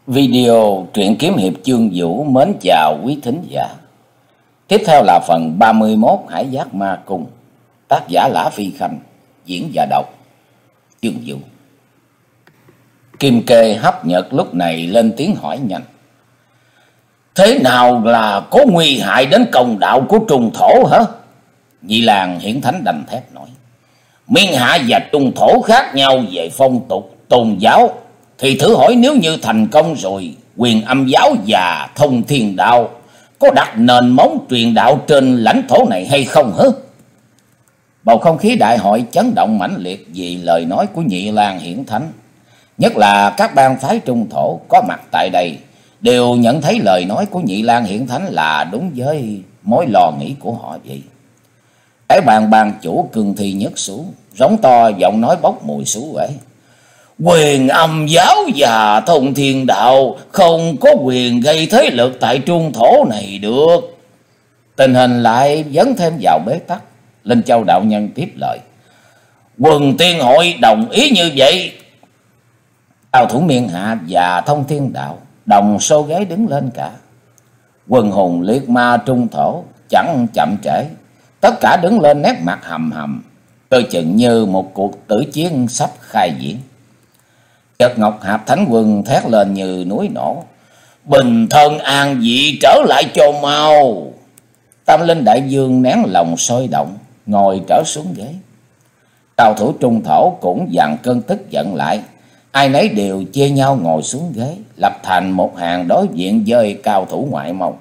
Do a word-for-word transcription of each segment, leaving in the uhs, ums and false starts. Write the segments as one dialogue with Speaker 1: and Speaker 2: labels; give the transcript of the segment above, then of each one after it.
Speaker 1: Video truyện kiếm hiệp Chương Vũ mến chào quý thính giả. Tiếp theo là phần ba mươi mốt Hải Giác Ma Cung, tác giả Lã Phi Khanh, diễn và đọc Chương Vũ. Kim Kê hấp nhật lúc này lên tiếng hỏi nhanh: thế nào là có nguy hại đến công đạo của Trung Thổ hả? Nhị Lang Hiển Thánh đành thép nói: Miên Hạ và Trung Thổ khác nhau về phong tục tôn giáo, thì thử hỏi nếu như thành công rồi, Quyền Âm giáo và Thông Thiên đạo có đặt nền móng truyền đạo trên lãnh thổ này hay không hả? Bầu không khí đại hội chấn động mãnh liệt vì lời nói của Nhị Lang Hiển Thánh. Nhất là các bang phái Trung Thổ có mặt tại đây đều nhận thấy lời nói của Nhị Lang Hiển Thánh là đúng với mối lo nghĩ của họ vậy. Cái bàn bàn chủ Cương Thi nhất xuống, rống to giọng nói bốc mùi xú uế: Quyền Âm giáo và Thông Thiên đạo không có quyền gây thế lực tại Trung Thổ này được. Tình hình lại dấn thêm vào bế tắc. Linh Châu đạo nhân tiếp lời: Quần Tiên hội đồng ý như vậy. Cao thủ Miên Hạ và Thông Thiên đạo đồng xô ghế đứng lên cả. Quần hùng liệt ma Trung Thổ chẳng chậm trễ, tất cả đứng lên nét mặt hầm hầm, coi chừng như một cuộc tử chiến sắp khai diễn. Chợt Ngọc Hạp Thánh Quân thét lên như núi nổ: Bình thân an vị trở lại cho mau. Tam Linh Đại Dương nén lòng sôi động, ngồi trở xuống ghế. Cao thủ Trung Thổ cũng dằn cơn tức giận lại, ai nấy đều chia nhau ngồi xuống ghế, lập thành một hàng đối diện với cao thủ ngoại môn.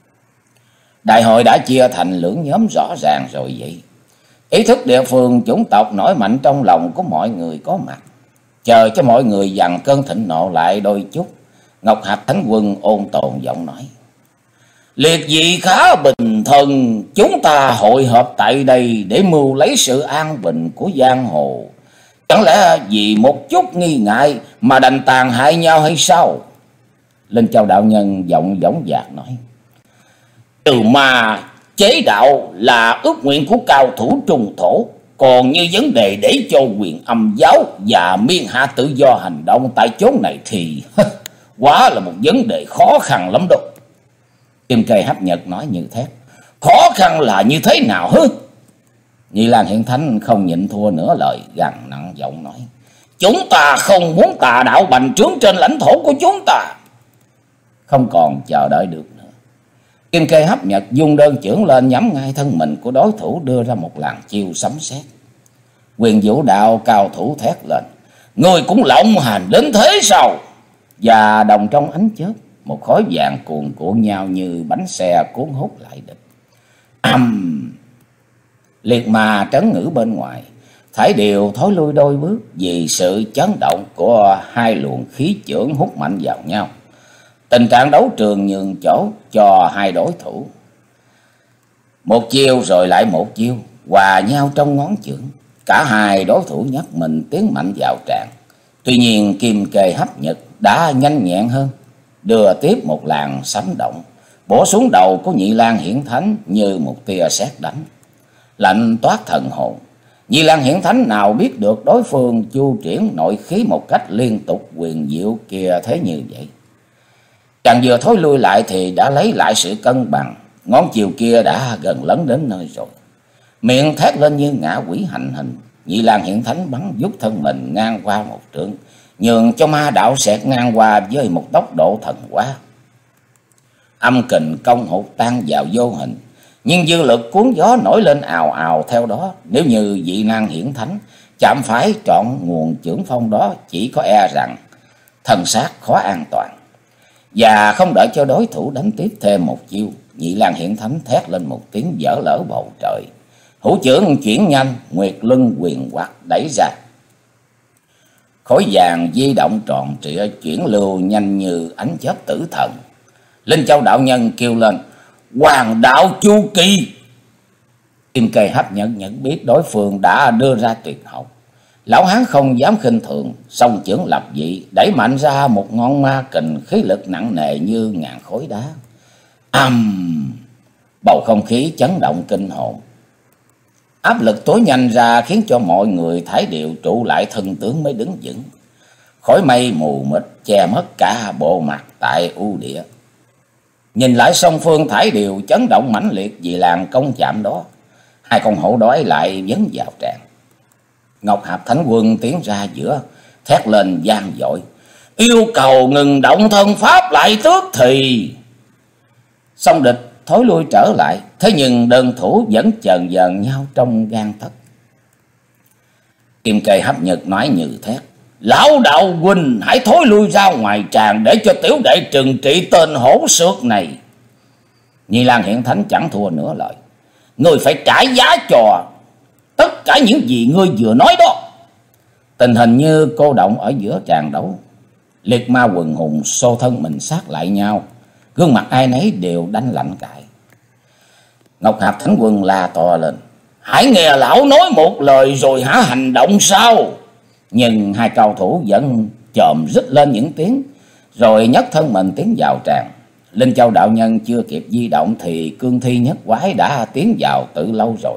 Speaker 1: Đại hội đã chia thành lưỡng nhóm rõ ràng rồi vậy. Ý thức địa phương chủng tộc nổi mạnh trong lòng của mọi người có mặt. Chờ cho mọi người dằn cơn thịnh nộ lại đôi chút, Ngọc Hạp Thánh Quân ôn tồn giọng nói: Liệt vị khá bình thân, chúng ta hội họp tại đây để mưu lấy sự an bình của giang hồ. Chẳng lẽ vì một chút nghi ngại mà đành tàn hại nhau hay sao? Linh Châu đạo nhân giọng dõng dạc nói: Trừ ma chế đạo là ước nguyện của cao thủ Trung Thổ. Còn như vấn đề để cho Quyền Âm giáo và Miên Hạ tự do hành động tại chốn này thì quá là một vấn đề khó khăn lắm đâu. Kim Kê hấp nhật nói như thét: Khó khăn là như thế nào hứ? Nhị Lang Hiển Thánh không nhịn thua nửa lời, gằn nặng giọng nói: Chúng ta không muốn tà đạo bành trướng trên lãnh thổ của chúng ta. Không còn chờ đợi được nữa, Kim Kê hấp nhật dung đơn chưởng lên nhắm ngay thân mình của đối thủ, đưa ra một làn chiêu sấm sét. Quyền Vũ đạo cao thủ thét lên: Ngươi cũng lộng hành đến thế sao? Và đồng trong ánh chớp, một khối vàng cuồn cuộn nhau như bánh xe cuốn hút lại địch. Âm! Liệt ma trấn ngữ bên ngoài thảy đều thối lui đôi bước vì sự chấn động của hai luồng khí chưởng hút mạnh vào nhau. Tình trạng đấu trường nhường chỗ cho hai đối thủ. Một chiêu rồi lại một chiêu, hòa nhau trong ngón chưởng. Cả hai đối thủ nhấc mình tiến mạnh vào tràng. Tuy nhiên Kim Kê hấp nhật đã nhanh nhẹn hơn, đưa tiếp một làn sấm động, bổ xuống đầu của Nhị Lang Hiển Thánh như một tia sét đánh. Lạnh toát thần hồn. Nhị Lang Hiển Thánh nào biết được đối phương chu triển nội khí một cách liên tục quyền diệu kia thế như vậy. Chàng vừa thối lui lại thì đã lấy lại sự cân bằng. Ngón chiều kia đã gần lấn đến nơi rồi. Miệng thét lên như ngã quỷ hành hình. Nhị Lang Hiển Thánh bắn vút thân mình ngang qua một trượng, nhường cho ma đạo xẹt ngang qua với một tốc độ thần quá. Âm kình công hụt tan vào vô hình, nhưng dư lực cuốn gió nổi lên ào ào theo đó. Nếu như Nhị Lang Hiển Thánh chạm phải trọn nguồn chưởng phong đó, chỉ có e rằng thân xác khó an toàn. Và không đợi cho đối thủ đánh tiếp thêm một chiêu, Nhị Lang Hiển Thánh thét lên một tiếng dở lỡ bầu trời. Hữu chưởng chuyển nhanh, nguyệt luân quyền quạt đẩy ra. Khối vàng di động tròn trịa chuyển lưu nhanh như ánh chớp tử thần. Linh Châu đạo nhân kêu lên: Hoàng đạo Chu Kỳ! Kim Kê hấp nhận nhận biết đối phương đã đưa ra tuyệt học. Lão hán không dám khinh thường, song chưởng lập dị, đẩy mạnh ra một ngọn ma kình khí lực nặng nề như ngàn khối đá. Âm! Bầu không khí chấn động kinh hồn. Áp lực tối nhanh ra khiến cho mọi người thải đều trụ lại thân tướng mới đứng vững. khói mây mù mịt che mất cả bộ mặt tại u địa. Nhìn lại song phương thải đều chấn động mãnh liệt vì làn công chạm đó. Hai con hổ đói lại vấn vào tràng. Ngọc Hạp Thánh Quân tiến ra giữa, thét lên vang dội: yêu cầu ngừng động thân pháp lại tước thì. Song địch thối lui trở lại, thế nhưng đơn thủ vẫn chần dần nhau trong gan tấc. Kim Kê Hấp Nhật nói như thét: lão đạo huynh hãy thối lui ra ngoài tràng để cho tiểu đệ trừng trị tên hổ xược này. Nhi Lan Hiện Thánh chẳng thua nửa lời: ngươi phải trả giá cho tất cả những gì ngươi vừa nói đó. Tình hình như cô động ở giữa tràng đấu. Liệt ma quần hùng xô thân mình sát lại nhau, gương mặt ai nấy đều đánh lạnh cại. Ngọc Hạp Thánh Quân la to lên: hãy nghe lão nói một lời rồi hả hành động sao? Nhưng hai cao thủ vẫn chồm rít lên những tiếng, rồi nhấc thân mình tiến vào tràng. Linh Châu đạo nhân chưa kịp di động thì cương thi nhất quái đã tiến vào từ lâu rồi.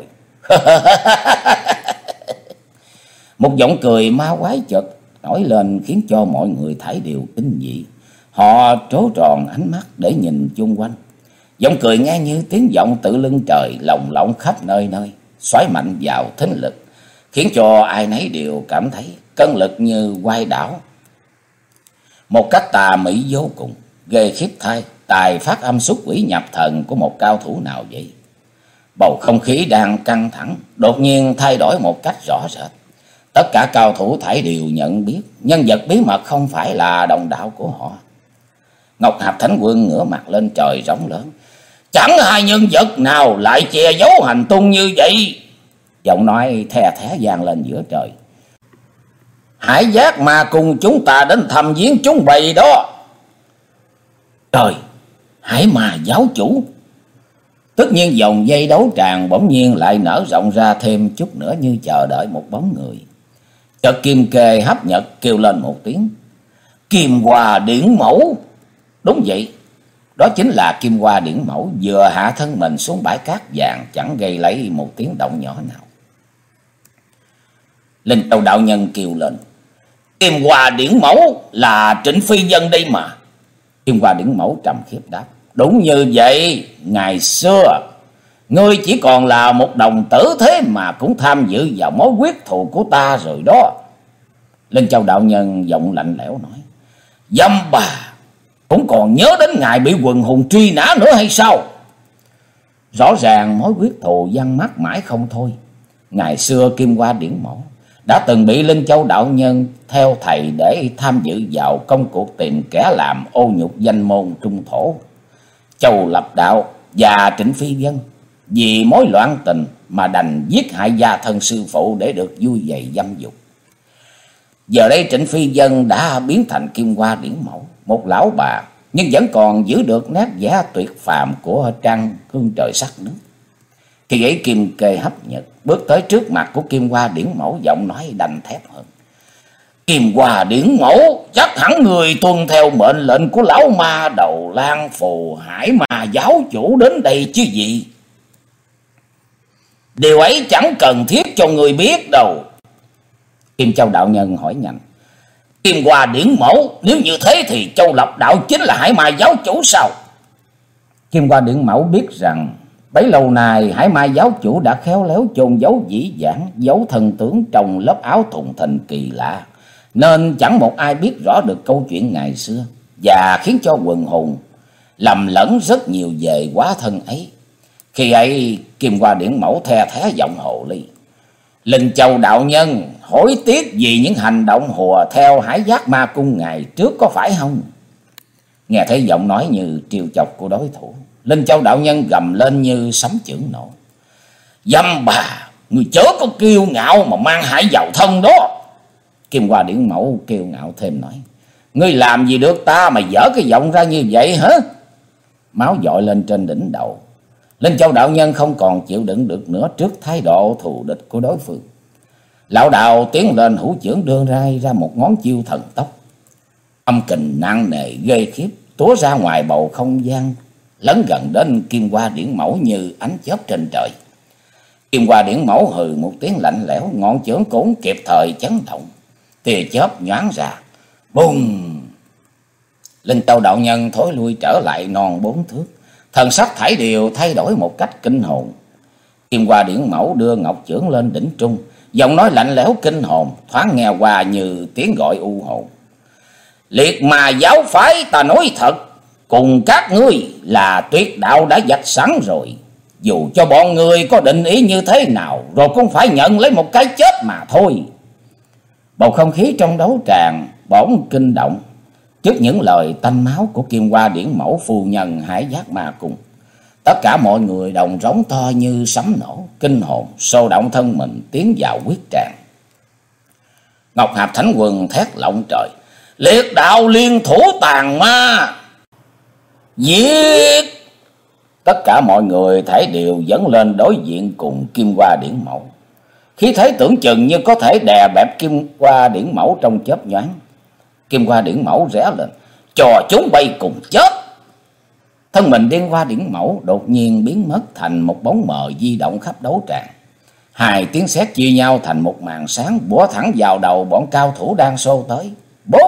Speaker 1: Một giọng cười ma quái chợt nổi lên khiến cho mọi người thải đều kinh dị. Họ trố tròn ánh mắt để nhìn chung quanh. Giọng cười nghe như tiếng vọng tự lưng trời, lồng lộng khắp nơi nơi, xoáy mạnh vào thính lực, khiến cho ai nấy đều cảm thấy cân lực như quay đảo. Một cách tà mỹ vô cùng, ghê khiếp thay, tài phát âm xuất quỷ nhập thần của một cao thủ nào vậy. Bầu không khí đang căng thẳng đột nhiên thay đổi một cách rõ rệt. Tất cả cao thủ thảy đều nhận biết nhân vật bí mật không phải là đồng đạo của họ. Ngọc Hạp Thánh Quân ngửa mặt lên trời rống lớn: chẳng hai nhân vật nào lại che giấu hành tung như vậy. Giọng nói the thé vang lên giữa trời: Hải Giác Ma cùng chúng ta đến thăm viếng chúng bầy đó. Trời, Hải Ma giáo chủ! Tất nhiên dòng dây đấu tràng bỗng nhiên lại nở rộng ra thêm chút nữa, như chờ đợi một bóng người. Chợt Kim Kê Hấp Nhật kêu lên một tiếng: Kim Hoa Điển Mẫu! Đúng vậy, đó chính là Kim Hoa Điển Mẫu vừa hạ thân mình xuống bãi cát vàng, chẳng gây lấy một tiếng động nhỏ nào. Linh Châu đạo nhân kêu lên: Kim Hoa Điển Mẫu là Trịnh Phi Dân đây mà. Kim Hoa Điển Mẫu trầm khiếp đáp: Đúng như vậy, ngày xưa ngươi chỉ còn là một đồng tử thế mà cũng tham dự vào mối quyết thù của ta rồi đó. Linh Châu đạo nhân giọng lạnh lẽo nói: Dâm bà, cũng còn nhớ đến ngày bị quần hùng truy nã nữa hay sao? Rõ ràng mối quyết thù văng mắt mãi không thôi. Ngày xưa Kim Hoa Điển Mẫu đã từng bị Linh Châu đạo nhân theo thầy để tham dự vào công cuộc tìm kẻ làm ô nhục danh môn trung thổ. Châu Lập Đạo và Trịnh Phi Dân vì mối loạn tình mà đành giết hại gia thân sư phụ để được vui vầy dâm dục. Giờ đây Trịnh Phi Dân đã biến thành Kim Hoa Điển Mẫu, một lão bà, nhưng vẫn còn giữ được nét vẻ tuyệt phàm của trăng hương trời sắc nước. Khi ấy Kim Kê Hấp Nhật bước tới trước mặt của Kim Hoa Điển Mẫu, giọng nói đanh thép hơn: Kim Hoa Điển Mẫu, chắc hẳn người tuân theo mệnh lệnh của lão ma đầu Lan Phù Hải Ma giáo chủ đến đây chứ gì? Điều ấy chẳng cần thiết cho người biết đâu. Kim Châu đạo nhân hỏi nhanh: Kim Hoa Điển Mẫu, nếu như thế thì Châu Lập Đạo chính là Hải Ma giáo chủ sao? Kim Hoa Điển Mẫu biết rằng bấy lâu nay Hải Ma giáo chủ đã khéo léo chôn giấu dĩ dãn, giấu thần tướng trong lớp áo thùng thình kỳ lạ, nên chẳng một ai biết rõ được câu chuyện ngày xưa, và khiến cho quần hùng lầm lẫn rất nhiều về quá thân ấy. Khi ấy Kim Hoa Điển Mẫu the thé giọng hồ ly: Linh Châu đạo nhân, hối tiếc vì những hành động hùa theo Hải Giác Ma cung ngày trước có phải không? Nghe thấy giọng nói như trêu chọc của đối thủ, Linh Châu đạo nhân gầm lên như sấm chưởng nổ: Dâm bà, người chớ có kiêu ngạo mà mang hại vào thân đó. Kim Hoa Điển Mẫu kiêu ngạo thêm nói: Ngươi làm gì được ta mà dở cái giọng ra như vậy hả? Máu dội lên trên đỉnh đầu. Linh Châu đạo nhân không còn chịu đựng được nữa trước thái độ thù địch của đối phương. Lão đạo tiến lên, hữu chưởng đưa ra ra một ngón chiêu thần tốc. Âm kình nặng nề ghê khiếp túa ra ngoài bầu không gian, lấn gần đến Kim Hoa Điển Mẫu như ánh chớp trên trời. Kim Hoa Điển Mẫu hừ một tiếng lạnh lẽo, ngọn chưởng cũng kịp thời chấn động, tia chớp nhoáng ra, Bùng! Linh Tâu đạo nhân thối lui trở lại non bốn thước, thần sắc thảy đều thay đổi một cách kinh hồn. Kim Hoa Điển Mẫu đưa ngọc chưởng lên đỉnh trung, giọng nói lạnh lẽo kinh hồn, thoáng nghe qua như tiếng gọi u hồn. Liệt mà giáo phái ta nói thật, cùng các ngươi là tuyệt đạo đã vạch sẵn rồi. Dù cho bọn người có định ý như thế nào, rồi cũng phải nhận lấy một cái chết mà thôi. Bầu không khí trong đấu tràng bỗng kinh động trước những lời tanh máu của Kim Hoa Điển Mẫu phu nhân Hải Giác Ma Cung. Tất cả mọi người đồng rống to như sấm nổ, kinh hồn xô động thân mình tiến vào quyết tràng. Ngọc Hạp Thánh Quân thét lộng trời: Liệt đạo liên thủ tàn ma, giết! Tất cả mọi người thảy đều dẫn lên đối diện cùng Kim Hoa Điển Mẫu. Khi thấy tưởng chừng như có thể đè bẹp Kim Hoa Điển Mẫu trong chớp nhoáng. Kim Hoa Điển Mẫu rẽ lên: Cho chúng bay cùng chết! Thân mình Điên Hoa Điển Mẫu đột nhiên biến mất thành một bóng mờ di động khắp đấu tràng. Hai tiếng sét chia nhau thành một màn sáng bủa thẳng vào đầu bọn cao thủ đang xô tới. Bốp!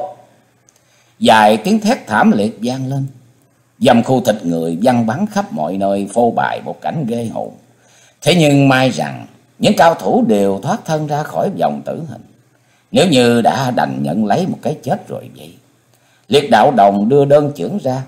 Speaker 1: Vài tiếng thét thảm liệt vang lên. Dầm khu thịt người văng bắn khắp mọi nơi, phô bày một cảnh ghê hồn. Thế nhưng may rằng những cao thủ đều thoát thân ra khỏi vòng tử hình, nếu như đã đành nhận lấy một cái chết rồi vậy. Liệt đạo đồng đưa đơn chưởng ra.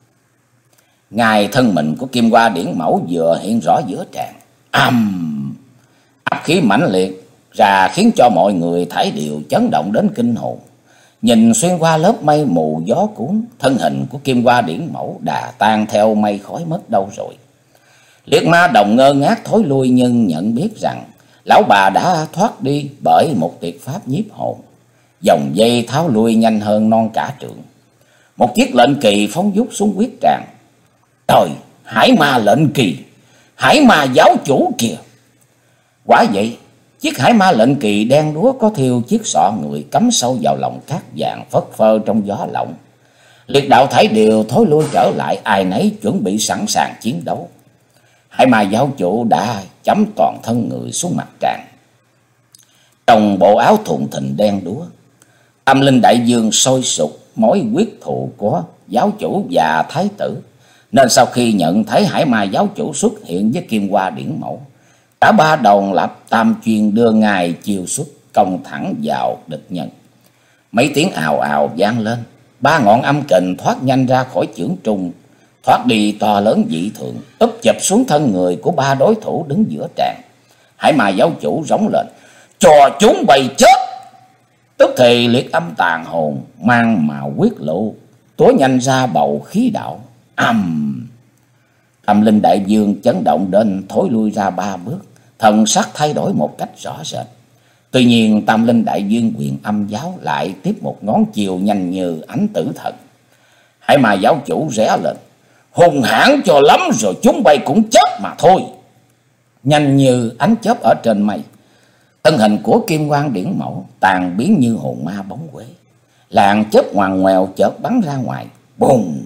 Speaker 1: Ngài thân mình của Kim Hoa Điển Mẫu vừa hiện rõ giữa tràng. Ầm! Áp khí mãnh liệt ra khiến cho mọi người thảy đều chấn động đến kinh hồn. Nhìn xuyên qua lớp mây mù gió cuốn, thân hình của Kim Hoa Điển Mẫu đã tan theo mây khói mất đâu rồi. Liệt Ma Đồng ngơ ngác thối lui, nhưng nhận biết rằng lão bà đã thoát đi bởi một tuyệt pháp nhiếp hồn. Dòng dây tháo lui nhanh hơn non cả trượng. Một chiếc lệnh kỳ phóng vút xuống quyết tràng. Trời, Hải Ma lệnh kỳ, Hải Ma giáo chủ kìa! Quả vậy, chiếc Hải Ma lệnh kỳ đen đúa có thiêu chiếc sọ người cắm sâu vào lòng cát vàng phất phơ trong gió lộng. Liệt đạo thảy đều thối lui trở lại, ai nấy chuẩn bị sẵn sàng chiến đấu. Hải Ma giáo chủ đã chấm toàn thân người xuống mặt tràng. Trong bộ áo thụng thình đen đúa, Tâm Linh Đại Dương sôi sục mối quyết thù của giáo chủ và thái tử, nên sau khi nhận thấy Hải Ma giáo chủ xuất hiện với Kim Hoa Điển Mẫu, cả ba đồng lập tam chuyên đưa ngài chiêu xuất công thẳng vào địch nhân. Mấy tiếng ào ào vang lên, ba ngọn âm kình thoát nhanh ra khỏi chưởng trung, thoát đi to lớn dị thường, úp chụp xuống thân người của ba đối thủ đứng giữa tràng. Hải Ma giáo chủ rống lên: Cho chúng bay chết! Tức thì liệt âm tàn hồn mang màu quyết lộ tối nhanh ra bầu khí đạo. Ầm! Tâm Linh Đại Dương chấn động đến thối lui ra ba bước, thần sắc thay đổi một cách rõ rệt. Tuy nhiên Tâm Linh Đại Dương Quyền Âm giáo lại tiếp một ngón chiều nhanh như ánh tử thần. Hải Ma giáo chủ rẽ lên: Hùng hãn cho lắm rồi, chúng bay cũng chết mà thôi. Nhanh như ánh chớp ở trên mây, thân hình của Kim Hoa Điển Mẫu tàn biến như hồn ma bóng quế. Làn chớp ngoằn ngoèo chợt bắn ra ngoài. Bùng!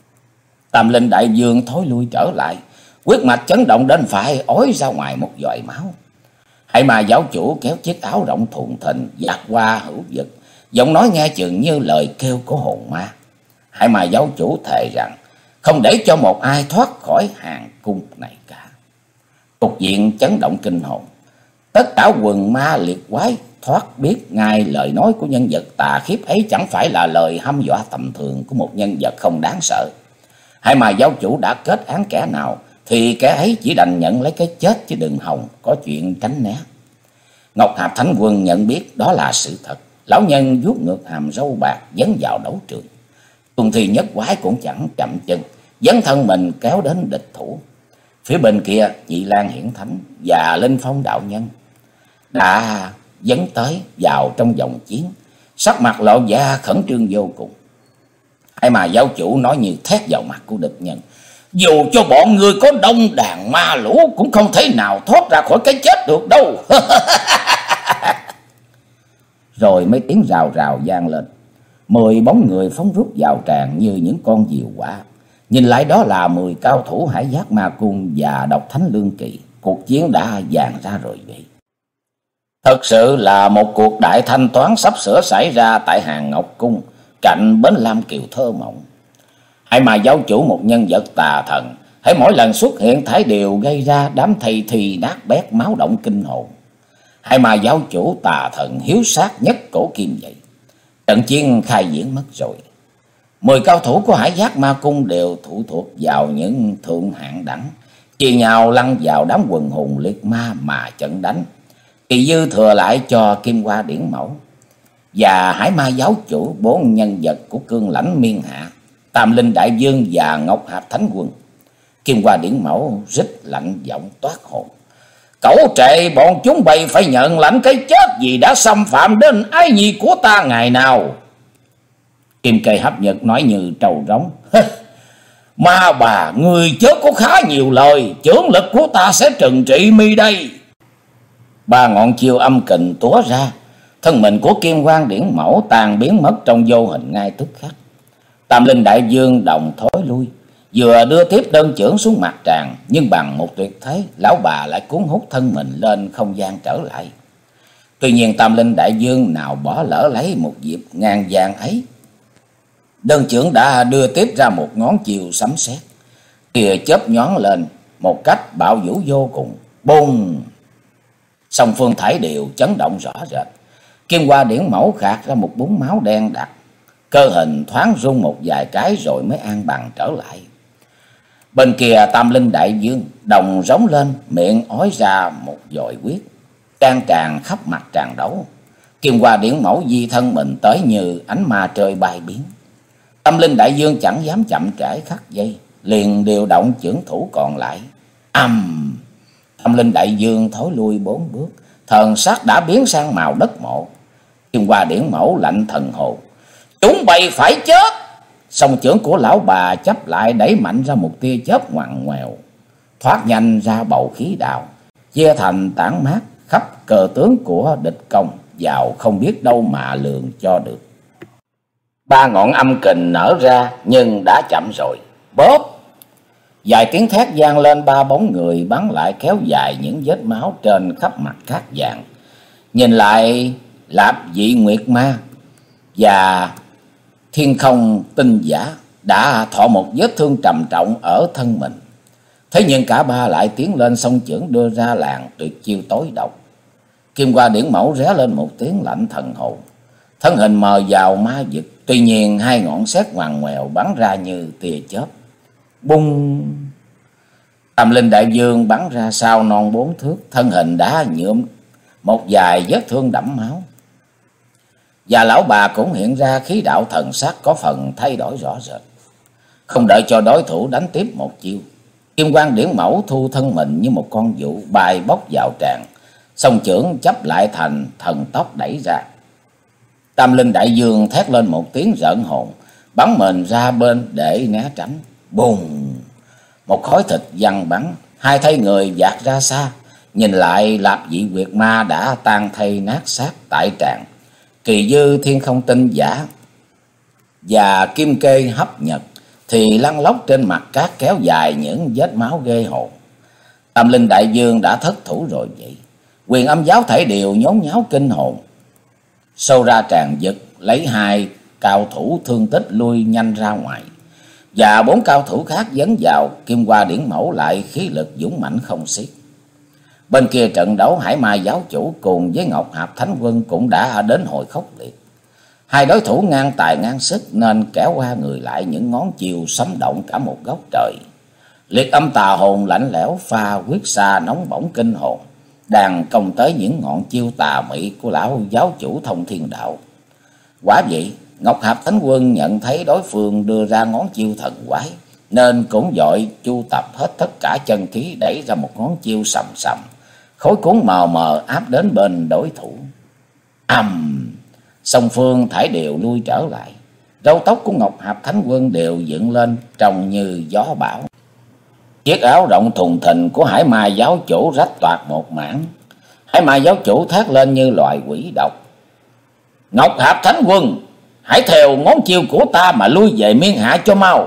Speaker 1: Tâm Linh Đại Dương thối lui trở lại, huyết mạch chấn động đến phải ói ra ngoài một giọt máu. Hải Ma giáo chủ kéo chiếc áo rộng thùng thình dạt qua hữu vực, giọng nói nghe chừng như lời kêu của hồn ma. Hải Ma giáo chủ thề rằng không để cho một ai thoát khỏi hàng cung này cả. Cục diện chấn động kinh hồn. Tất cả quần ma liệt quái thoát biết ngay lời nói của nhân vật tà khiếp ấy chẳng phải là lời hăm dọa tầm thường của một nhân vật không đáng sợ. Hải Ma giáo chủ đã kết án kẻ nào thì kẻ ấy chỉ đành nhận lấy cái chết, chứ đừng hòng có chuyện tránh né. Ngọc Hạp Thánh Quân nhận biết đó là sự thật. Lão nhân vuốt ngược hàm râu bạc dấn vào đấu trường. Tuần Thi Nhất Quái cũng chẳng chậm chân, dấn thân mình kéo đến địch thủ. Phía bên kia Nhị Lang Hiển Thánh và Linh Phong đạo nhân đã dấn tới vào trong vòng chiến, sắc mặt lộ vẻ khẩn trương vô cùng. Hải Ma giáo chủ nói như thét vào mặt của địch nhân: Dù cho bọn ngươi có đông đàn ma lũ cũng không thể nào thoát ra khỏi cái chết được đâu. Rồi mấy tiếng rào rào vang lên. Mười bóng người phóng rút vào tràng như những con diều hỏa. Nhìn lại đó là mười cao thủ Hải Giác Ma Cung và Độc Thánh Lương Kỳ. Cuộc chiến đã dàn ra rồi vậy. Thật sự là một cuộc đại thanh toán sắp sửa xảy ra tại Hàng Ngọc Cung. cạnh bến Lam Kiều thơ mộng. Hải Ma giáo chủ một nhân vật tà thần, hễ mỗi lần xuất hiện thải đều gây ra đám thây thì nát bét máu động kinh hồn. Hải Ma giáo chủ tà thần hiếu sát nhất cổ kim vậy. Trận chiến khai diễn mất rồi. Mười cao thủ của Hải Giác Ma Cung đều thủ thuộc vào những thượng hạng đẳng, chia nhau lăn vào đám quần hùng liệt ma mà trận đánh. Kỳ dư thừa lại cho Kim Hoa Điển Mẫu và Hải Ma giáo chủ, bốn nhân vật của cương lãnh miên hạ, Tam Linh Đại Dương và Ngọc Hạp Thánh Quân. Kim Hoa Điển Mẫu rít lạnh giọng toát hồn: cẩu trệ, bọn chúng bay phải nhận lãnh cái chết vì đã xâm phạm đến ái nhi của ta ngày nào. Kim Cây Hấp Nhật nói như trầu rống: Ma bà, người chớ có khá nhiều lời, chưởng lực của ta sẽ trừng trị mi đây. Ba ngọn chiêu âm kình túa ra, thân mình của Kim Quan Điển Mẫu tàn biến mất trong vô hình ngay tức khắc. Tam Linh Đại Dương đồng thối lui, vừa đưa tiếp đơn chưởng xuống mặt tràng, nhưng bằng một tuyệt thế, lão bà lại cuốn hút thân mình lên không gian trở lại. Tuy nhiên Tam Linh Đại Dương nào bỏ lỡ lấy một dịp ngàn vàng ấy. Đơn chưởng đã đưa tiếp ra một ngón chiều sấm sét, tia chớp nhón lên một cách bạo vũ vô cùng. Bùng! Song phương thải đều chấn động rõ rệt. Kim Hoa Điển Mẫu khạc ra một búng máu đen đặc, cơ hình thoáng rung một vài cái rồi mới an bằng trở lại. Bên kia Tam Linh Đại Dương đồng rống lên, miệng ói ra một dội huyết, trang tràn khắp mặt tràng đấu. Kim Hoa Điển Mẫu di thân mình tới như ánh ma trời bay biến. Tam Linh Đại Dương chẳng dám chậm trễ khắc giây, liền điều động chưởng thủ còn lại. Âm! Tam Linh Đại Dương thối lui bốn bước, thần sắc đã biến sang màu đất mộ. Kim Hoa Điển Mẫu lạnh thần hồn: chúng bay phải chết. Song chưởng của lão bà chấp lại đẩy mạnh ra một tia chớp ngoằn ngoèo, thoát nhanh ra bầu khí đạo, chia thành tản mát khắp cờ tướng của địch công, vào không biết đâu mà lường cho được. Ba ngọn âm kình nở ra nhưng đã chậm rồi. Bóp! Vài tiếng thét vang lên, ba bóng người bắn lại kéo dài những vết máu trên khắp mặt cát vàng. Nhìn lại, Lạp Dị Nguyệt Ma và Thiên Không Tinh Giả đã thọ một vết thương trầm trọng ở thân mình. Thế nhưng cả ba lại tiến lên song chưởng đưa ra làn tuyệt chiêu tối độc. Kim Hoa Điển Mẫu ré lên một tiếng lạnh thần hồn, thân hình mờ vào ma vực. Tuy nhiên hai ngọn sét ngoằn ngoèo bắn ra như tia chớp. Bung! Tam Linh Đại Dương bắn ra sau non bốn thước, thân hình đã nhuộm một vài vết thương đẫm máu. Và lão bà cũng hiện ra, khí đạo thần sắc có phần thay đổi rõ rệt. Không đợi cho đối thủ đánh tiếp một chiêu, Kim Quan Điển Mẫu thu thân mình như một con vũ bay bốc vào tràng, song chưởng chấp lại thành thần tốc đẩy ra. Tam Linh Đại Dương thét lên một tiếng rợn hồn, bắn mình ra bên để né tránh. Bùng! Một khối thịt văng bắn, hai thây người dạt ra xa. Nhìn lại, Lạp Dị Nguyệt Ma đã tan thây nát xác tại tràng. Kỳ dư Thiên Không Tinh Giả và Kim Kê Hấp Nhật thì lăn lóc trên mặt cát, kéo dài những vết máu ghê hồn. Tam Linh Đại Dương đã thất thủ rồi vậy. Quyền Âm giáo thể đều nhốn nháo kinh hồn, xô ra tràng vực, lấy hai cao thủ thương tích lui nhanh ra ngoài. Và bốn cao thủ khác dấn vào. Kim Hoa Điển Mẫu lại khí lực dũng mãnh không xiết. Bên kia trận đấu, Hải Ma giáo chủ cùng với Ngọc Hạp Thánh Quân cũng đã đến hồi khốc liệt. Hai đối thủ ngang tài ngang sức nên kéo qua người lại những ngón chiều sấm động cả một góc trời. Liệt âm tà hồn lạnh lẽo pha quyết xa nóng bỏng kinh hồn, đang công tới những ngọn chiêu tà mị của lão giáo chủ Thông Thiên Đạo. Quả vậy, Ngọc Hạp Thánh Quân nhận thấy đối phương đưa ra ngón chiêu thần quái, nên cũng vội chu tập hết tất cả chân khí đẩy ra một ngón chiêu sầm sầm, khối cuốn mờ mờ áp đến bên đối thủ. Ầm! Song phương thải đều lui trở lại. Râu tóc của Ngọc Hạp Thánh Quân đều dựng lên trông như gió bão. Chiếc áo rộng thùng thình của Hải Ma giáo chủ rách toạc một mảng. Hải Ma giáo chủ thét lên như loài quỷ độc: Ngọc Hạp Thánh Quân, hãy theo ngón chiêu của ta mà lui về miên hạ cho mau.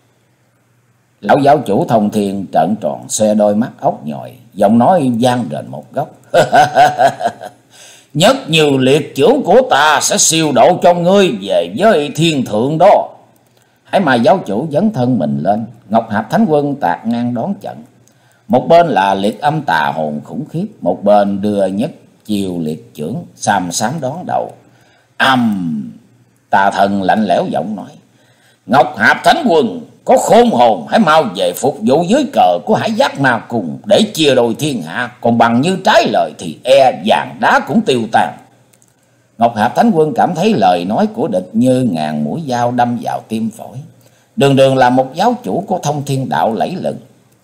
Speaker 1: Lão giáo chủ Thông Thiên trợn tròn xoe đôi mắt ốc nhòi, giọng nói vang rền một góc: Nhất như liệt chưởng của ta sẽ siêu độ cho ngươi về với thiên thượng đó. Hải Ma giáo chủ dấn thân mình lên, Ngọc Hạp Thánh Quân tạt ngang đón trận. Một bên là liệt âm tà hồn khủng khiếp, một bên đưa nhất chiều liệt chưởng xàm xám đón đầu. Âm! Tà thần lạnh lẽo giọng nói: Ngọc Hạp Thánh Quân, có khôn hồn hãy mau về phục vụ dưới cờ của Hải Giác Ma Cung để chia đôi thiên hạ, còn bằng như trái lời thì e vàng đá cũng tiêu tan. Ngọc Hạp Thánh Quân cảm thấy lời nói của địch như ngàn mũi dao đâm vào tim phổi. Đường đường là một giáo chủ của Thông Thiên Đạo lẫy lừng,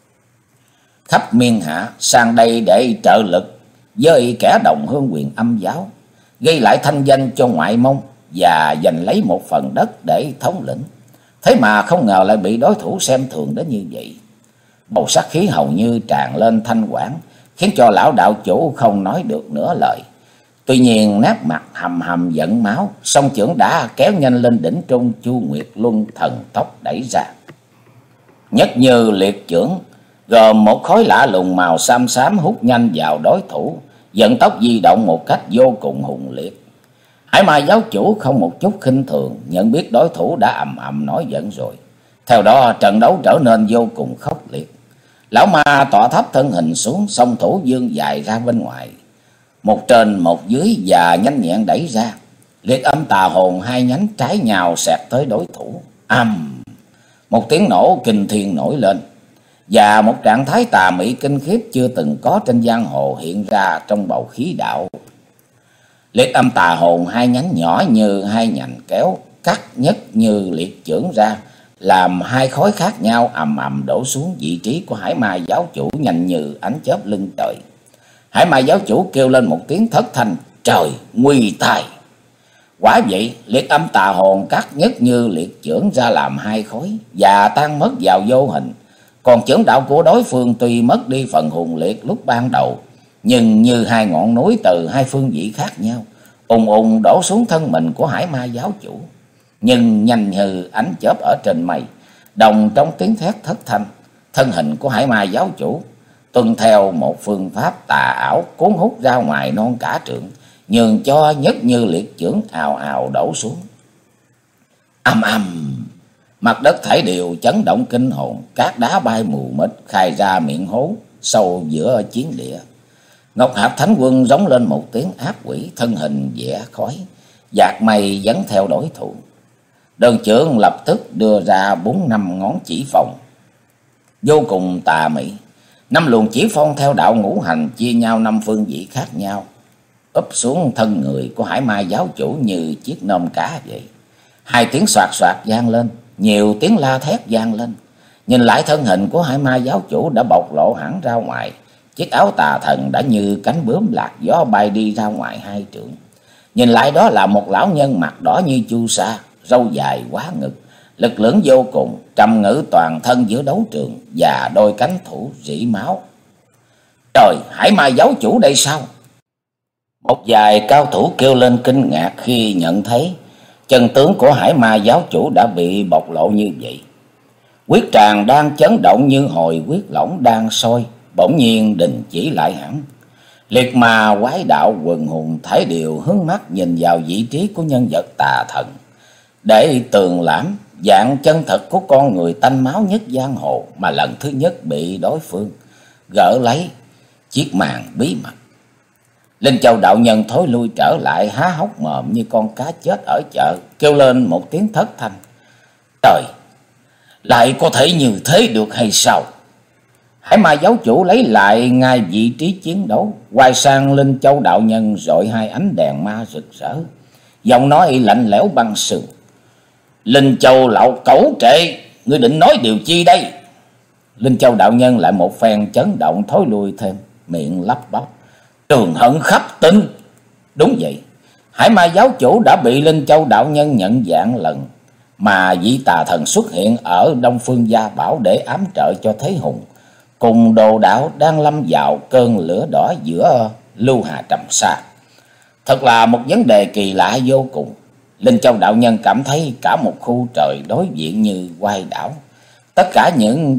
Speaker 1: khắp miên hạ sang đây để trợ lực với kẻ đồng hương quyền âm giáo, gây lại thanh danh cho ngoại mông và giành lấy một phần đất để thống lĩnh. Thế mà không ngờ lại bị đối thủ xem thường đến như vậy. Bầu sát khí hầu như tràn lên thanh quản, khiến cho lão đạo chủ không nói được nửa lời. Tuy nhiên nét mặt hầm hầm giận máu, song chưởng đã kéo nhanh lên đỉnh trung Chu Nguyệt Luân thần tốc đẩy ra. Nhất như liệt chưởng gồm một khối lạ lùng màu xám xám hút nhanh vào đối thủ, vận tốc di động một cách vô cùng hùng liệt. Hải Ma giáo chủ không một chút khinh thường, nhận biết đối thủ đã ầm ầm nổi giận rồi. Theo đó trận đấu trở nên vô cùng khốc liệt. Lão ma tọa thấp thân hình xuống, song thủ dương dài ra bên ngoài, một trên một dưới và nhanh nhẹn đẩy ra. Liệt âm tà hồn hai nhánh trái nhào xẹt tới đối thủ. Âm! Một tiếng nổ kinh thiên nổi lên, và một trạng thái tà mị kinh khiếp chưa từng có trên giang hồ hiện ra trong bầu khí đạo. Liệt âm tà hồn hai nhánh nhỏ như hai nhành kéo, cắt nhất như liệt chưởng ra, làm hai khối khác nhau ầm ầm đổ xuống vị trí của Hải Ma giáo chủ nhanh như ánh chớp lưng trời. Hải Ma giáo chủ kêu lên một tiếng thất thanh: Trời, nguy tai! Quả vậy, liệt âm tà hồn cắt nhất như liệt chưởng ra làm hai khối và tan mất vào vô hình. Còn chưởng đạo của đối phương tuy mất đi phần hùng liệt lúc ban đầu, nhưng như hai ngọn núi từ hai phương vị khác nhau, ùng ùng đổ xuống thân mình của Hải Ma giáo chủ. Nhưng nhanh như ánh chớp ở trên mây, đồng trong tiếng thét thất thanh, thân hình của Hải Ma giáo chủ tuân theo một phương pháp tà ảo cuốn hút ra ngoài non cả trượng, nhường cho nhất như liệt chưởng ào ào đổ xuống. Âm âm! Mặt đất thảy đều chấn động kinh hồn, cát đá bay mù mịt khai ra miệng hố sâu giữa chiến địa. Ngọc Hạp Thánh Quân giống lên một tiếng ác quỷ, thân hình vẽ khói, dạt mây dẫn theo đối thủ. Đơn chưởng lập tức đưa ra bốn năm ngón chỉ phong, vô cùng tà mị. Năm luồng chỉ phong theo đạo ngũ hành chia nhau năm phương vị khác nhau, úp xuống thân người của Hải Ma giáo chủ như chiếc nôm cá vậy. Hai tiếng soạt soạt vang lên, nhiều tiếng la thét vang lên. Nhìn lại thân hình của Hải Ma giáo chủ đã bộc lộ hẳn ra ngoài. Chiếc áo tà thần đã như cánh bướm lạc gió bay đi ra ngoài hai trượng. Nhìn lại đó là một lão nhân mặt đỏ như chu sa, râu dài quá ngực, lực lưỡng vô cùng, trầm ngữ toàn thân giữa đấu trường và đôi cánh thủ rỉ máu. Trời, Hải Ma giáo chủ đây sao? Một vài cao thủ kêu lên kinh ngạc khi nhận thấy chân tướng của Hải Ma giáo chủ đã bị bộc lộ như vậy. Huyết tràng đang chấn động như hồi huyết lỏng đang sôi, bỗng nhiên đình chỉ lại hẳn. Liệt ma quái đạo quần hùng thải đều hướng mắt nhìn vào vị trí của nhân vật tà thần, để tường lãm dạng chân thật của con người tanh máu nhất giang hồ mà lần thứ nhất bị đối phương gỡ lấy chiếc màn bí mật. Linh Châu đạo nhân thối lui trở lại, há hốc mồm như con cá chết ở chợ, kêu lên một tiếng thất thanh: Trời, lại có thể như thế được hay sao? Hải Ma giáo chủ lấy lại ngay vị trí chiến đấu, quay sang Linh Châu đạo nhân rọi hai ánh đèn ma rực rỡ, giọng nói lạnh lẽo băng sương: Linh Châu lão cẩu trệ, ngươi định nói điều chi đây? Linh Châu đạo nhân lại một phen chấn động thối lui thêm, miệng lắp bắp: Trường hận khắp tinh. Đúng vậy, Hải Ma giáo chủ đã bị Linh Châu đạo nhân nhận dạng lần, mà vị tà thần xuất hiện ở Đông Phương Gia Bảo để ám trợ cho Thế Hùng cùng đồ đạo đang lâm vào cơn lửa đỏ giữa Lưu Hà Trầm Sa. Thật là một vấn đề kỳ lạ vô cùng. Linh Châu đạo nhân cảm thấy cả một khu trời đối diện như quay đảo. Tất cả những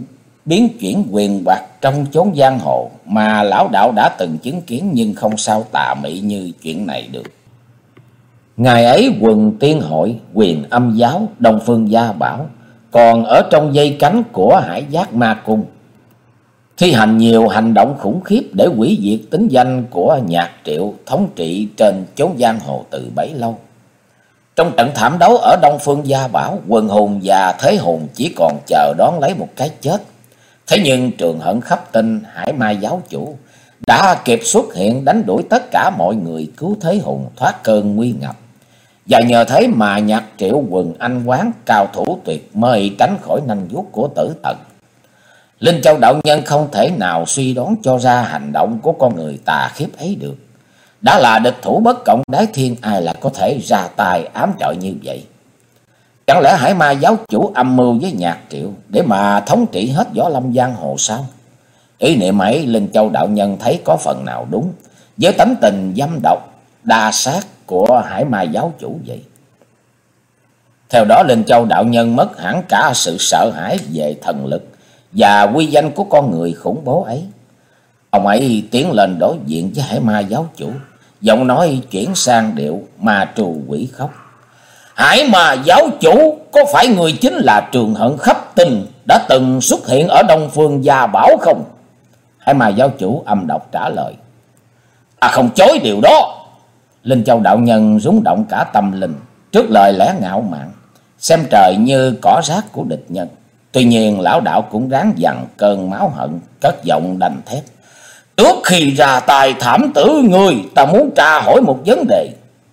Speaker 1: biến chuyển quyền bạc trong chốn giang hồ mà lão đạo đã từng chứng kiến, nhưng không sao tà mị như chuyện này được. Ngày ấy quần tiên hội, Huyền Âm giáo, Đông Phương Gia Bảo còn ở trong dây cánh của Hải Giác Ma Cung, thi hành nhiều hành động khủng khiếp để hủy diệt tính danh của Nhạc Triệu thống trị trên chốn giang hồ từ bấy lâu. Trong trận thảm đấu ở Đông Phương Gia Bảo, Quần Hùng và Thế Hùng chỉ còn chờ đón lấy một cái chết. Thế nhưng Trường Hận khắp tin Hải Ma giáo chủ đã kịp xuất hiện đánh đuổi tất cả mọi người, cứu Thế Hùng thoát cơn nguy ngập. Và nhờ thế mà Nhạc Triệu Quần Anh Quán cao thủ tuyệt mới tránh khỏi nanh vuốt của tử thần. Linh Châu đạo nhân không thể nào suy đoán cho ra hành động của con người tà khiếp ấy được. Đã là địch thủ bất cộng đái thiên, ai là có thể ra tay ám trợ như vậy? Chẳng lẽ Hải Ma giáo chủ âm mưu với Nhạc Triệu để mà thống trị hết võ lâm giang hồ sao? Ý niệm ấy Linh Châu đạo nhân thấy có phần nào đúng với tánh tình dâm độc đa sát của Hải Ma giáo chủ vậy. Theo đó Linh Châu đạo nhân mất hẳn cả sự sợ hãi về thần lực và uy danh của con người khủng bố ấy. Ông ấy tiến lên đối diện với Hải Ma giáo chủ, giọng nói chuyển sang điệu ma trù quỷ khóc. Hải Ma giáo chủ, có phải người chính là Trường Hận khắp tình đã từng xuất hiện ở Đông Phương Gia Bảo không? Hải Ma giáo chủ âm độc trả lời. Ta không chối điều đó. Linh Châu đạo nhân rúng động cả tâm linh trước lời lẽ ngạo mạn, xem trời như cỏ rác của địch nhân. Tuy nhiên lão đạo cũng ráng dằn cơn máu hận, cất giọng đanh thép. Trước khi ra tay thảm tử ngươi, ta muốn tra hỏi một vấn đề.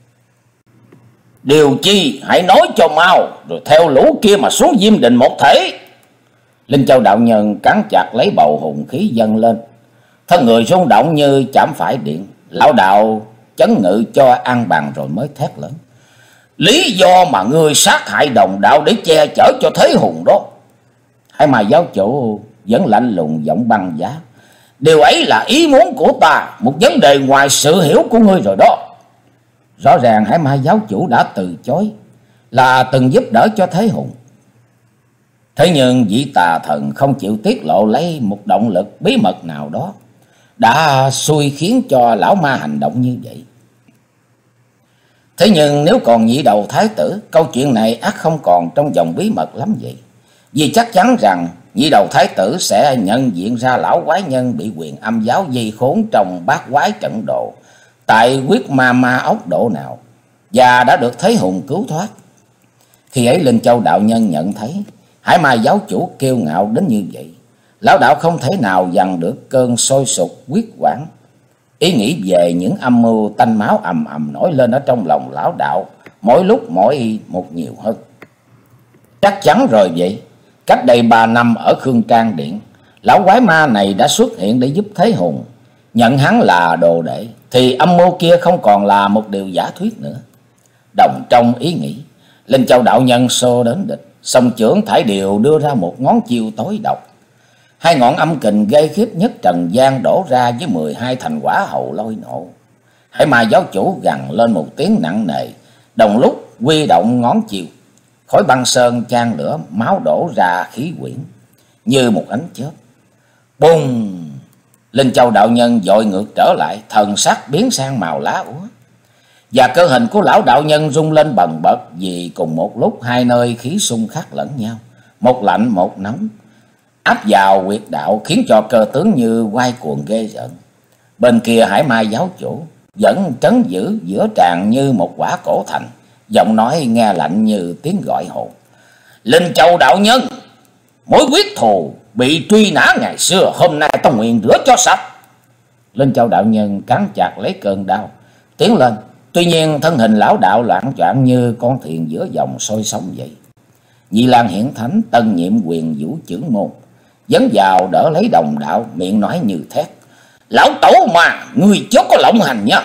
Speaker 1: Điều chi hãy nói cho mau, rồi theo lũ kia mà xuống Diêm Đình một thể. Linh Châu đạo nhân cắn chặt lấy bầu hùng khí dâng lên, thân người rung động như chạm phải điện. Lão đạo chấn ngự cho an bằng rồi mới thét lớn. Lý do mà ngươi sát hại đồng đạo để che chở cho Thế Hùng đó. Hải Ma giáo chủ vẫn lạnh lùng giọng băng giá. Điều ấy là ý muốn của ta, một vấn đề ngoài sự hiểu của ngươi rồi đó. Rõ ràng Hải Ma giáo chủ đã từ chối là từng giúp đỡ cho Thế Hùng. Thế nhưng vị tà thần không chịu tiết lộ lấy một động lực bí mật nào đó đã xui khiến cho lão ma hành động như vậy. Thế nhưng nếu còn nhị đầu thái tử, câu chuyện này ắt không còn trong vòng bí mật lắm vậy. Vì chắc chắn rằng nhị đầu thái tử sẽ nhận diện ra lão quái nhân bị Huyền Âm giáo dây khốn trong bát quái trận độ tại quyết ma ma ốc độ nào, và đã được Thế Hùng cứu thoát. Khi ấy Linh Châu đạo nhân nhận thấy Hải Ma giáo chủ kiêu ngạo đến như vậy, lão đạo không thể nào dằn được cơn sôi sục quyết quản. Ý nghĩ về những âm mưu tanh máu ầm ầm nổi lên ở trong lòng lão đạo, mỗi lúc mỗi một nhiều hơn. Chắc chắn rồi vậy. Cách đây ba năm ở Khương Trang Điện, lão quái ma này đã xuất hiện để giúp Thế Hùng. Nhận hắn là đồ đệ thì âm mưu kia không còn là một điều giả thuyết nữa. Đồng trong ý nghĩ, Linh Châu đạo nhân xô đến địch, song chưởng thải điều đưa ra một ngón chiêu tối độc. Hai ngọn âm kình gây khiếp nhất trần gian đổ ra với mười hai thành quả hầu lôi nổ. Hải Ma giáo chủ gằn lên một tiếng nặng nề, đồng lúc huy động ngón chiêu. Khói băng sơn chan lửa, máu đổ ra khí quyển như một ánh chớp. Bùng! Linh Châu đạo nhân dội ngược trở lại, thần sắc biến sang màu lá úa. Và cơ hình của lão đạo nhân rung lên bần bật, vì cùng một lúc hai nơi khí xung khắc lẫn nhau, một lạnh một nóng, áp vào huyệt đạo khiến cho cơ tướng như quay cuồng ghê rợn. Bên kia Hải Ma giáo chủ vẫn trấn giữ giữa tràn như một quả cổ thành, giọng nói nghe lạnh như tiếng gọi hồn. Linh Châu đạo nhân, mối quyết thù bị truy nã ngày xưa, hôm nay tao nguyện rửa cho sạch. Linh Châu đạo nhân cắn chặt lấy cơn đau, tiến lên. Tuy nhiên thân hình lão đạo loạn choạng như con thuyền giữa dòng sôi sóng vậy. Nhị Lang Hiển Thánh tân nhiệm quyền vũ chưởng môn dấn vào đỡ lấy đồng đạo, miệng nói như thét. Lão tổ mà, người chớ có lộng hành nha.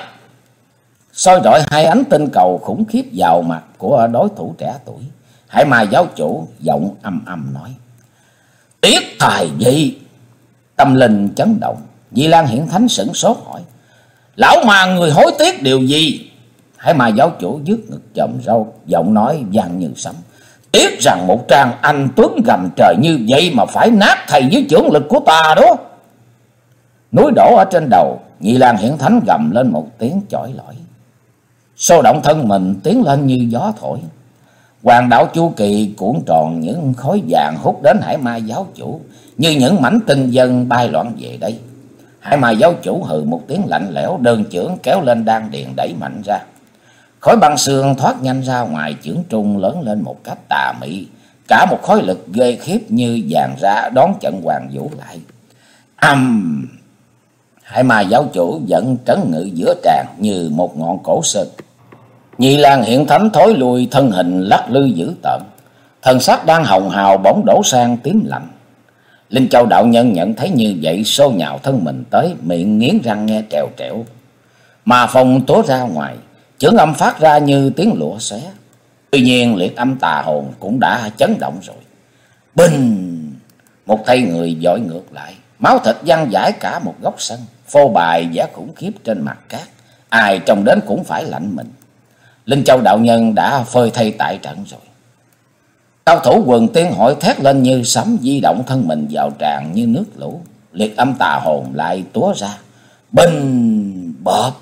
Speaker 1: Soi rọi hai ánh tinh cầu khủng khiếp vào mặt của đối thủ trẻ tuổi. Hải Ma giáo chủ giọng âm âm nói. Tiếc tài gì? Tâm linh chấn động. Nhị Lang Hiển Thánh sửng sốt hỏi. Lão mà người hối tiếc điều gì? Hải Ma giáo chủ dứt ngực chòm râu, giọng nói vang như sấm. Tiếc rằng một tràng anh tuấn gầm trời như vậy mà phải nát thầy dưới chưởng lực của ta đó. Núi đổ ở trên đầu, Nhị Lang Hiển Thánh gầm lên một tiếng chói lọi, xô động thân mình tiến lên như gió thổi. Hoàng đạo Chu Kỳ cuộn tròn những khối vàng hút đến Hải Ma giáo chủ như những mảnh tinh vân bay loạn về đây. Hải Ma giáo chủ hừ một tiếng lạnh lẽo, đơn chưởng kéo lên đan điền đẩy mạnh ra. Khối băng xương thoát nhanh ra ngoài, chưởng trung lớn lên một cách tà mị, cả một khối lực ghê khiếp như dàn ra đón trận Hoàng Vũ lại. Âm! Um, Hải Ma giáo chủ vẫn trấn ngự giữa tràng như một ngọn cổ sơn. Nhị Lang Hiển Thánh thối lui, thân hình lắc lư dữ tợn, thần sắc đang hồng hào bỗng đổ sang tím lạnh. Linh Châu đạo nhân nhận thấy như vậy, xô nhào thân mình tới, miệng nghiến răng nghe trèo trẽo. Mà phong tố ra ngoài, chưởng âm phát ra như tiếng lụa xé. Tuy nhiên liệt âm tà hồn cũng đã chấn động rồi. Bình! Một thay người dội ngược lại, máu thịt văng vãi cả một góc sân, phô bài vẻ khủng khiếp trên mặt cát, ai trông đến cũng phải lạnh mình. Linh Châu đạo nhân đã phơi thay tại trận rồi. Cao thủ quần tiên hội thét lên như sấm, di động thân mình vào tràn như nước lũ. Liệt âm tà hồn lại túa ra, bình bợp.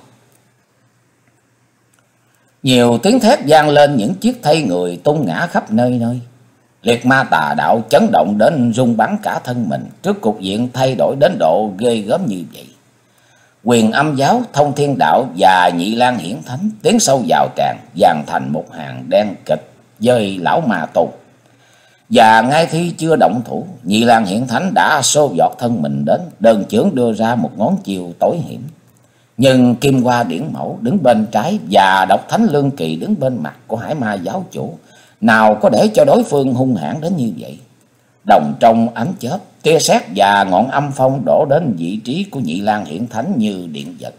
Speaker 1: Nhiều tiếng thét vang lên, những chiếc thây người tung ngã khắp nơi nơi. Liệt ma tà đạo chấn động đến rung bắn cả thân mình trước cục diện thay đổi đến độ ghê gớm như vậy. Quyền Âm giáo, Thông Thiên đạo và Nhị Lang Hiển Thánh tiến sâu vào tràng, dàn thành một hàng đen kịch với lão ma tôn. Và ngay khi chưa động thủ, Nhị Lang Hiển Thánh đã xô giọt thân mình đến, đơn chưởng đưa ra một ngón chiều tối hiểm. Nhưng Kim Hoa Điển Mẫu đứng bên trái và Độc Thánh Lương Kỳ đứng bên mặt của Hải Ma giáo chủ, nào có để cho đối phương hung hãn đến như vậy. Đồng trong ánh chớp, tia sét và ngọn âm phong đổ đến vị trí của Nhị Lang Hiển Thánh như điện giật.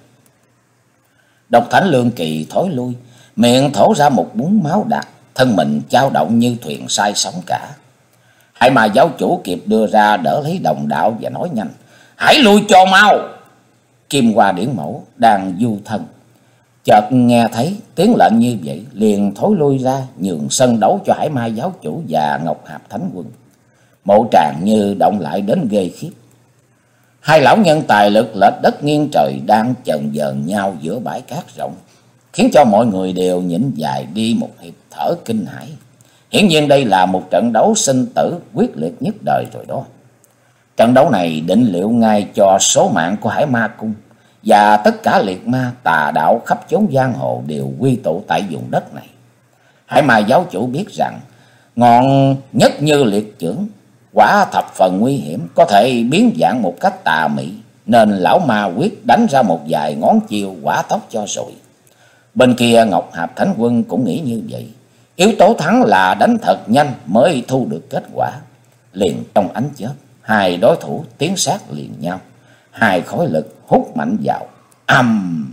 Speaker 1: Độc Thánh Lương Kỳ thối lui, miệng thổ ra một búng máu đặc, thân mình chao động như thuyền say sóng cả. Hải Ma giáo chủ kịp đưa ra đỡ lấy đồng đạo và nói nhanh: "Hãy lui cho mau!" Kim Hoa Điển Mẫu đang du thân, chợt nghe thấy tiếng lệnh như vậy, liền thối lui ra nhường sân đấu cho Hải Ma giáo chủ và Ngọc Hạp Thánh quân. Mộ tràng như động lại đến ghê khiếp. Hai lão nhân tài lực lệch đất nghiêng trời đang chần vờn nhau giữa bãi cát rộng, khiến cho mọi người đều nhịn dài đi một hiệp thở kinh hãi. Hiển nhiên đây là một trận đấu sinh tử quyết liệt nhất đời rồi đó. Trận đấu này định liệu ngay cho số mạng của Hải Ma cung, và tất cả liệt ma tà đạo khắp chốn giang hồ đều quy tụ tại vùng đất này. Hải Ma giáo chủ biết rằng ngọn nhất như liệt chưởng quả thập phần nguy hiểm, có thể biến dạng một cách tà mị, nên lão ma quyết đánh ra một vài ngón chiêu quả tốc cho rồi. Bên kia Ngọc Hạp Thánh quân cũng nghĩ như vậy. Yếu tố thắng là đánh thật nhanh mới thu được kết quả. Liền trong ánh chớp, hai đối thủ tiến sát liền nhau, hai khối lực hút mạnh vào. Ầm!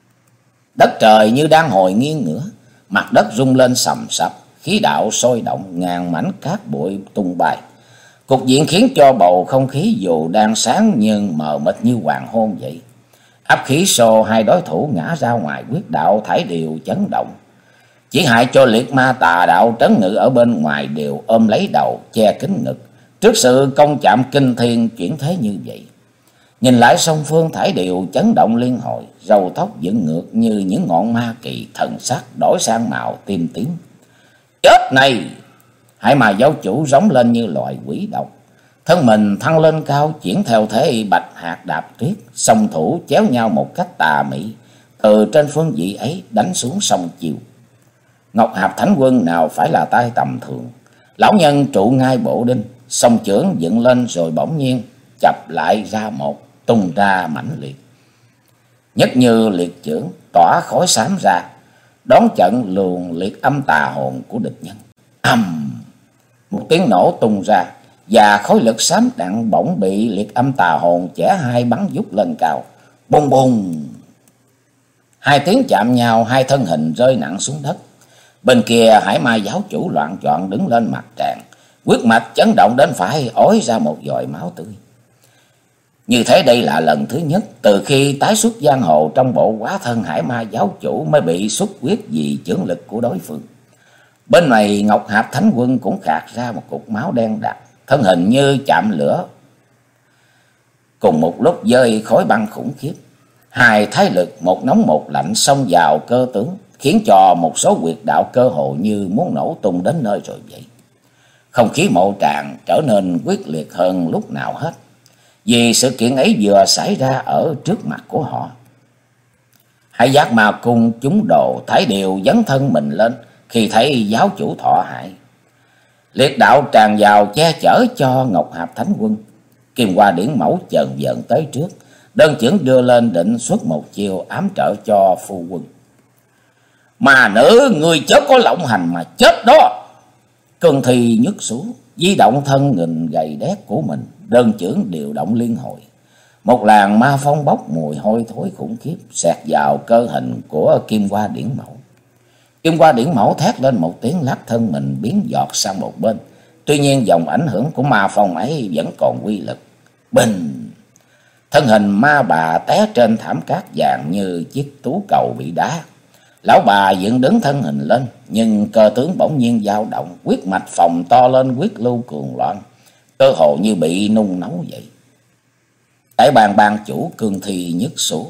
Speaker 1: Đất trời như đang hồi nghiêng ngửa, mặt đất rung lên sầm sập, khí đạo sôi động, ngàn mảnh cát bụi tung bay. Cục diện khiến cho bầu không khí dù đang sáng nhưng mờ mịt như hoàng hôn vậy. Áp khí xô hai đối thủ ngã ra ngoài, quyết đạo thải đều chấn động. Chỉ hại cho liệt ma tà đạo trấn ngự ở bên ngoài đều ôm lấy đầu che kín ngực trước sự công chạm kinh thiên chuyển thế như vậy. Nhìn lại song phương thải đều chấn động liên hồi, râu tóc dựng ngược như những ngọn ma kỳ, thần sắc đổi sang màu tim tím. Chết này! Hải Ma giáo chủ rống lên như loài quỷ độc, thân mình thăng lên cao, chuyển theo thế bạch hạt đạp tuyết, song thủ chéo nhau một cách tà mị, từ trên phương vị ấy đánh xuống sông chiều. Ngọc Hạp Thánh quân nào phải là tay tầm thường, lão nhân trụ ngay bộ đinh, song chưởng dựng lên rồi bỗng nhiên chập lại ra một, tung ra mãnh liệt. Nhất như liệt chưởng tỏa khói xám ra, đón trận luồng liệt âm tà hồn của địch nhân. Ầm! Một tiếng nổ tung ra, và khối lực xám đặng bỗng bị liệt âm tà hồn chẻ hai bắn vút lên cao. Bùng bùng! Hai tiếng chạm nhau, hai thân hình rơi nặng xuống đất. Bên kia Hải Ma giáo chủ loạn choạng đứng lên mặt tràng, huyết mạch chấn động đến phải ói ra một giọt máu tươi. Như thế đây là lần thứ nhất từ khi tái xuất giang hồ trong bộ hóa thân Hải Ma giáo chủ mới bị xuất huyết vì chưởng lực của đối phương. Bên này Ngọc Hạp Thánh Quân cũng khạc ra một cục máu đen đặc, thân hình như chạm lửa. Cùng một lúc dơi khói băng khủng khiếp, hai thái lực một nóng một lạnh xông vào cơ tướng, khiến cho một số huyệt đạo cơ hồ như muốn nổ tung đến nơi rồi vậy. Không khí mộ tràng trở nên quyết liệt hơn lúc nào hết, vì sự kiện ấy vừa xảy ra ở trước mặt của họ. Hải Giác Ma Cung chúng đồ Thái đều dấn thân mình lên khi thấy giáo chủ Thọ hại. Liệt đạo tràn vào che chở cho Ngọc Hạp Thánh Quân. Kim Hoa Điển Mẫu chần dần tới trước, đơn chưởng đưa lên định xuất một chiêu ám trợ cho phu quân. Mà nữ, người chớ có lộng hành mà chết đó. Cương Thi nhức xuống, di động thân nghìn gầy đét của mình, đơn chưởng điều động liên hồi. Một làn ma phong bốc mùi hôi thối khủng khiếp xẹt vào cơ hình của Kim Hoa Điển Mẫu. Kim Hoa Điển Mẫu thét lên một tiếng, lắc thân mình biến giọt sang một bên. Tuy nhiên dòng ảnh hưởng của ma phong ấy vẫn còn uy lực. Bình! Thân hình ma bà té trên thảm cát vàng như chiếc tú cầu bị đá. Lão bà dựng đứng thân hình lên, nhưng cơ tướng bỗng nhiên dao động, huyết mạch phồng to lên huyết lưu cuồng loạn, cơ hồ như bị nung nấu vậy. Tại bàn ban chủ Cương Thi nhức số,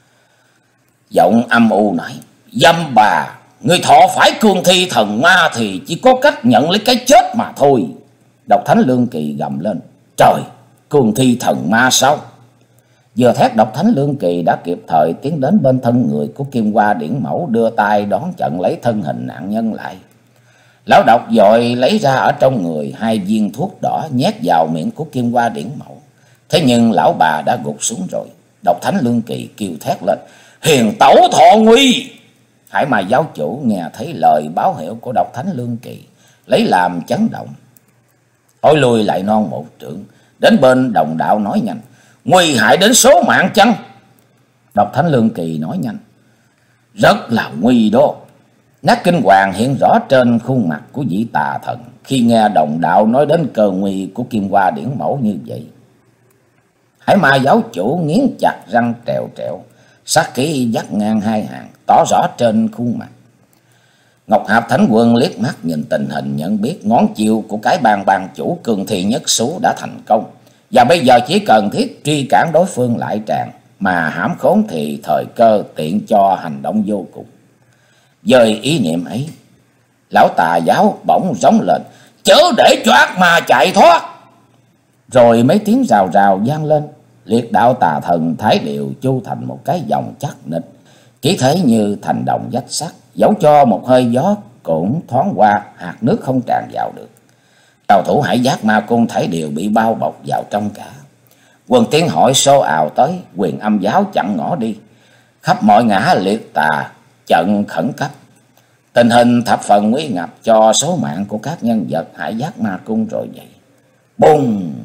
Speaker 1: giọng âm u nói: Dâm bà, người thọ phải Cương Thi thần ma thì chỉ có cách nhận lấy cái chết mà thôi. Độc Thánh Lương Kỳ gầm lên: Trời, Cương Thi thần ma sao? Vừa thét, Độc Thánh Lương Kỳ đã kịp thời tiến đến bên thân người của Kim Hoa Điển Mẫu, đưa tay đón trận lấy thân hình nạn nhân lại. Lão độc vội lấy ra ở trong người hai viên thuốc đỏ nhét vào miệng của Kim Hoa Điển Mẫu. Thế nhưng lão bà đã gục xuống rồi. Độc Thánh Lương Kỳ kêu thét lên: Hiền tẩu Thọ nguy! Hải Ma giáo chủ nghe thấy lời báo hiệu của Độc Thánh Lương Kỳ, lấy làm chấn động, thối lui lại non một trượng, đến bên đồng đạo nói nhanh: Nguy hại đến số mạng chăng? Độc Thánh Lương Kỳ nói nhanh: Rất là nguy đó. Nét kinh hoàng hiện rõ trên khuôn mặt của vị tà thần khi nghe đồng đạo nói đến cơ nguy của Kim Hoa Điển Mẫu như vậy. Hải Ma giáo chủ nghiến chặt răng trèo trèo, sát khí dắt ngang hai hàng tỏ rõ trên khuôn mặt. Ngọc Hạp Thánh Quân liếc mắt nhìn tình hình, nhận biết ngón chiêu của cái bàn ban chủ Cương Thi nhất số đã thành công, và bây giờ chỉ cần thiết truy cản đối phương lại tràn, mà hãm khốn thì thời cơ tiện cho hành động vô cùng. Dời ý niệm ấy, lão tà giáo bỗng rống lên: Chớ để cho ác ma chạy thoát! Rồi mấy tiếng rào rào vang lên. Liệt đạo tà thần Thái Điệu chu thành một cái vòng chắc nịch, chỉ thấy như thành đồng vách sắt, dẫu cho một hơi gió cũng thoáng qua, hạt nước không tràn vào được. Trào thủ Hải Giác Ma Cung Thái Điệu bị bao bọc vào trong cả. Quần tiếng hỏi xô ào tới, Quyền Âm giáo chặn ngõ đi. Khắp mọi ngã liệt tà trận khẩn cấp. Tình hình thập phần nguy ngập cho số mạng của các nhân vật Hải Giác Ma Cung rồi vậy. Bùng!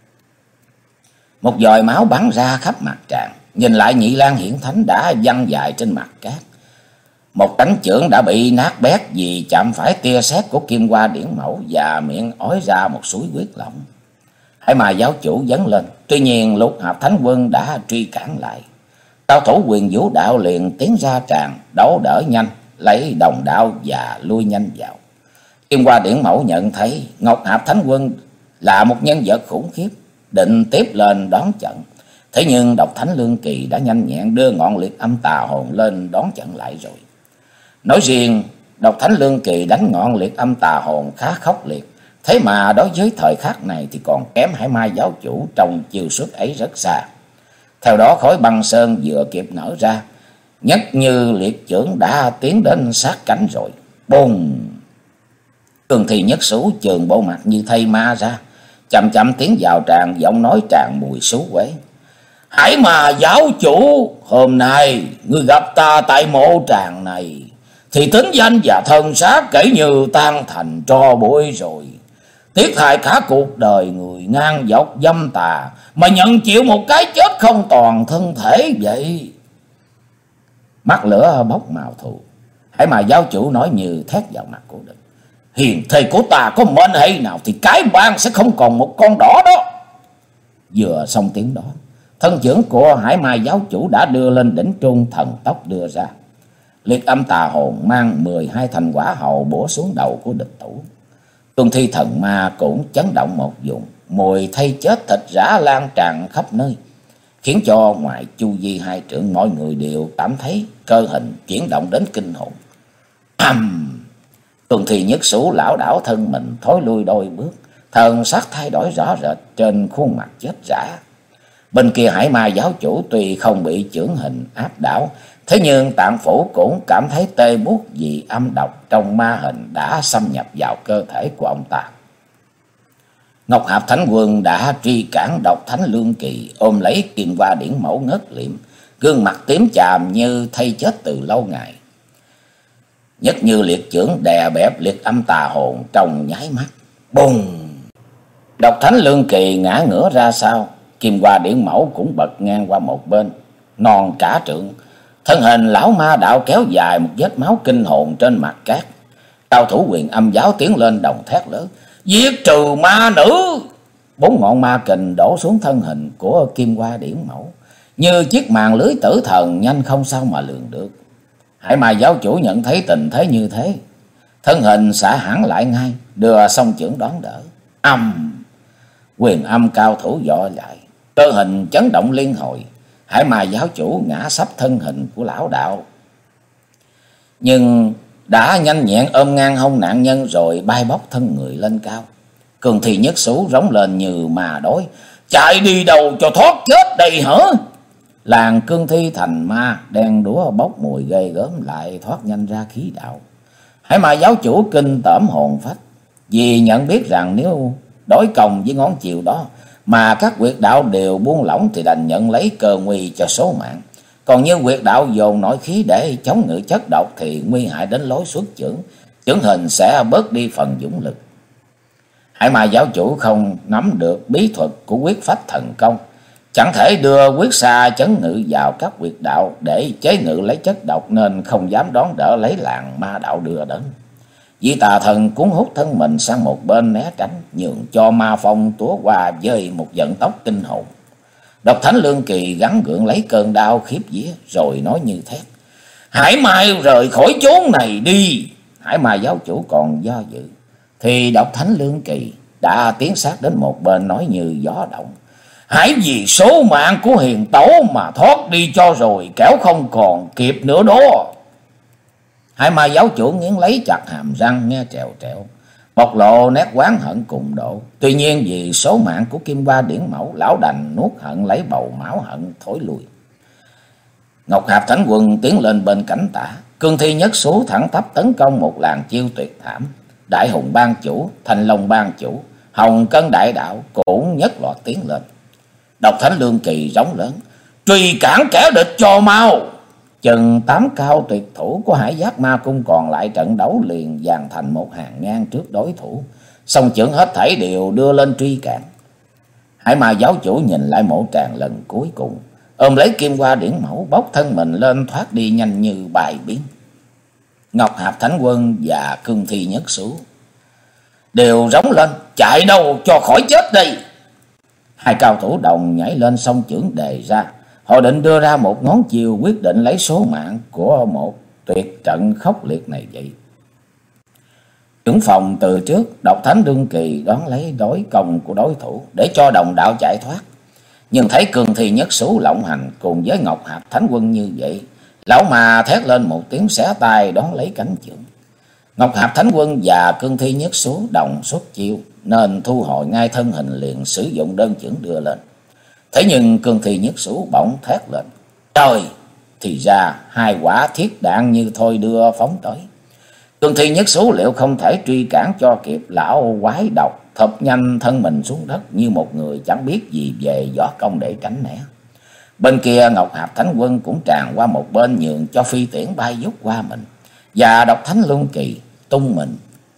Speaker 1: Một dòi máu bắn ra khắp mặt tràng. Nhìn lại Nhị Lang Hiển Thánh đã văng dài trên mặt cát. Một cánh chưởng đã bị nát bét vì chạm phải tia sét của Kim Hoa Điển Mẫu, và miệng ói ra một suối huyết lỏng. Hải Ma giáo chủ dấn lên, tuy nhiên Lục Hạp Thánh Quân đã truy cản lại. Cao thủ Quyền Vũ đạo liền tiến ra tràng, đấu đỡ nhanh, lấy đồng đạo và lui nhanh vào. Kim Hoa Điển Mẫu nhận thấy Ngọc Hạp Thánh Quân là một nhân vật khủng khiếp, định tiếp lên đón trận. Thế nhưng Độc Thánh Lương Kỳ đã nhanh nhẹn đưa ngọn liệt âm tà hồn lên đón trận lại rồi. Nói riêng, Độc Thánh Lương Kỳ đánh ngọn liệt âm tà hồn khá khốc liệt, thế mà đối với thời khắc này thì còn kém Hải Ma giáo chủ trong chiêu xuất ấy rất xa. Theo đó khối băng sơn vừa kịp nở ra, nhất như liệt chưởng đã tiến đến sát cánh rồi. Bùng! Cương Thi nhất số trường bộ mặt như thay ma ra, chậm chậm tiến vào tràng, giọng nói tràn mùi xú quế: Hải Ma giáo chủ, hôm nay ngươi gặp ta tại mộ tràng này thì tính danh và thân xác kể như tan thành tro bụi rồi. Tiếc hại cả cuộc đời người ngang dọc dâm tà mà nhận chịu một cái chết không toàn thân thể vậy. Mắt lửa bốc màu thù, Hải Ma giáo chủ nói như thét vào mặt của địch: Hiền thầy của ta có mệnh hệ nào thì cái bang sẽ không còn một con đỏ đó. Vừa xong tiếng đó, thân chưởng của Hải Ma giáo chủ đã đưa lên đỉnh trung thần tốc đưa ra. Liệt âm tà hồn mang mười hai thành quả hầu bổ xuống đầu của địch thủ. Tuần thi thần ma cũng chấn động một vùng, mùi thây chết thịt rã lan tràn khắp nơi, khiến cho ngoài chu vi hai trượng mọi người đều cảm thấy cơ hình chuyển động đến kinh hồn. Ầm! Tuần thi nhất sủ lão đảo thân mình thối lui đôi bước, thần sắc thay đổi rõ rệt trên khuôn mặt chết rã. Bên kia Hải Ma giáo chủ tuy không bị chưởng hình áp đảo, thế nhưng tạng phủ cũng cảm thấy tê buốt vì âm độc trong ma hình đã xâm nhập vào cơ thể của ông ta. Ngọc Hạp Thánh Quân đã truy cản Độc Thánh Lương Kỳ, ôm lấy Kim Hoa Điển Mẫu ngất liệm, gương mặt tím chàm như thây chết từ lâu ngày. Nhất như liệt chưởng đè bẹp liệt âm tà hồn trong nháy mắt. Bùng! Độc Thánh Lương Kỳ ngã ngửa ra sau, Kim Hoa Điển Mẫu cũng bật ngang qua một bên, non cả trượng. Thân hình lão ma đạo kéo dài một vết máu kinh hồn trên mặt cát. Cao thủ Huyền Âm giáo tiến lên đồng thét lớn: Giết trừ ma nữ! Bốn ngọn ma kình đổ xuống thân hình của Kim Hoa Điển Mẫu, như chiếc màn lưới tử thần nhanh không sao mà lường được. Hải Ma giáo chủ nhận thấy tình thế như thế, thân hình xả hẳn lại ngay, đưa song chưởng đón đỡ. Âm! Huyền Âm cao thủ dội lại, cơ hình chấn động liên hồi. Hải Ma giáo chủ ngã sắp thân hình của lão đạo, nhưng đã nhanh nhẹn ôm ngang hông nạn nhân rồi bay bốc thân người lên cao. Cường Thi Nhất Xú rống lên như mà đói: Chạy đi đâu cho thoát chết đây hả? Làng cương thi thành ma đen đúa bốc mùi ghê gớm lại thoát nhanh ra khí đạo. Hải Ma giáo chủ kinh tởm hồn phách, vì nhận biết rằng nếu đối công với ngón chiều đó mà các huyệt đạo đều buông lỏng thì đành nhận lấy cơ nguy cho số mạng. Còn như huyệt đạo dồn nội khí để chống ngự chất độc thì nguy hại đến lối xuất chưởng, chưởng hình sẽ bớt đi phần dũng lực. Hải Ma giáo chủ không nắm được bí thuật của quyết phách thần công, chẳng thể đưa quyết xa chấn ngự vào các huyệt đạo để chế ngự lấy chất độc, nên không dám đón đỡ lấy làng ma đạo đưa đến. Vị tà thần cuốn hút thân mình sang một bên né tránh, nhường cho ma phong túa qua với một vận tốc kinh hồn. Độc Thánh Lương Kỳ gắng gượng lấy cơn đau khiếp vía rồi nói như thét: Hải Mai rời khỏi chốn này đi! Hải Ma giáo chủ còn do dự thì Độc Thánh Lương Kỳ đã tiến sát đến một bên, nói như gió động: Hãy vì số mạng của hiền tổ mà thoát đi cho rồi, kẻo không còn kịp nữa đó. Hải Ma giáo chủ nghiến lấy chặt hàm răng nghe trèo trèo, bộc lộ nét oán hận cùng độ. Tuy nhiên vì số mạng của Kim Hoa Điển Mẫu, lão đành nuốt hận lấy bầu máu hận thối lui. Ngọc Hạp Thánh Quân tiến lên bên cánh tả, Cương Thi Nhất Xú thẳng tắp tấn công một làn chiêu tuyệt thảm. Đại Hùng ban chủ, Thanh Long ban chủ, Hồng Cân đại đạo cũng nhất loạt tiến lên. Độc Thánh Lương Kỳ rống lớn: Truy cản kẻ địch cho mau! Chừng tám cao tuyệt thủ của Hải Giác Ma Cung còn lại trận đấu liền dàn thành một hàng ngang trước đối thủ, song chưởng hết thảy đều đưa lên truy cản. Hải Ma giáo chủ nhìn lại mộ tràng lần cuối cùng, ôm lấy Kim Hoa Điển Mẫu bốc thân mình lên thoát đi nhanh như bài biến. Ngọc Hạp Thánh Quân và Cương Thi Nhất Xú đều rống lên: Chạy đâu cho khỏi chết đây! Hai cao thủ đồng nhảy lên song chưởng đề ra, họ định đưa ra một ngón chiều quyết định lấy số mạng của một tuyệt trận khốc liệt này vậy. Trưởng phòng từ trước, Độc Thánh Lương Kỳ đón lấy đối công của đối thủ để cho đồng đạo chạy thoát, nhưng thấy Cương Thi Nhất Xú lộng hành cùng với Ngọc Hạp Thánh Quân như vậy, lão mà thét lên một tiếng xé tay đón lấy cánh chưởng. Ngọc Hạp Thánh Quân và Cương Thi Nhất Xú đồng xuất chiêu nên thu hồi ngay thân hình, liền sử dụng đơn chưởng đưa lên. Thế nhưng Cương Thi Nhất Xú bỗng thét lên: Trời! Thì ra hai quả thiết đạn như thôi đưa phóng tới. Cương Thi Nhất Xú liệu không thể truy cản cho kịp, lão quái độc thập nhanh thân mình xuống đất như một người chẳng biết gì về võ công để tránh né. Bên kia Ngọc Hạp Thánh Quân cũng tràn qua một bên, nhường cho phi tiễn bay vút qua mình, và Độc Thánh Lương Kỳ tung mình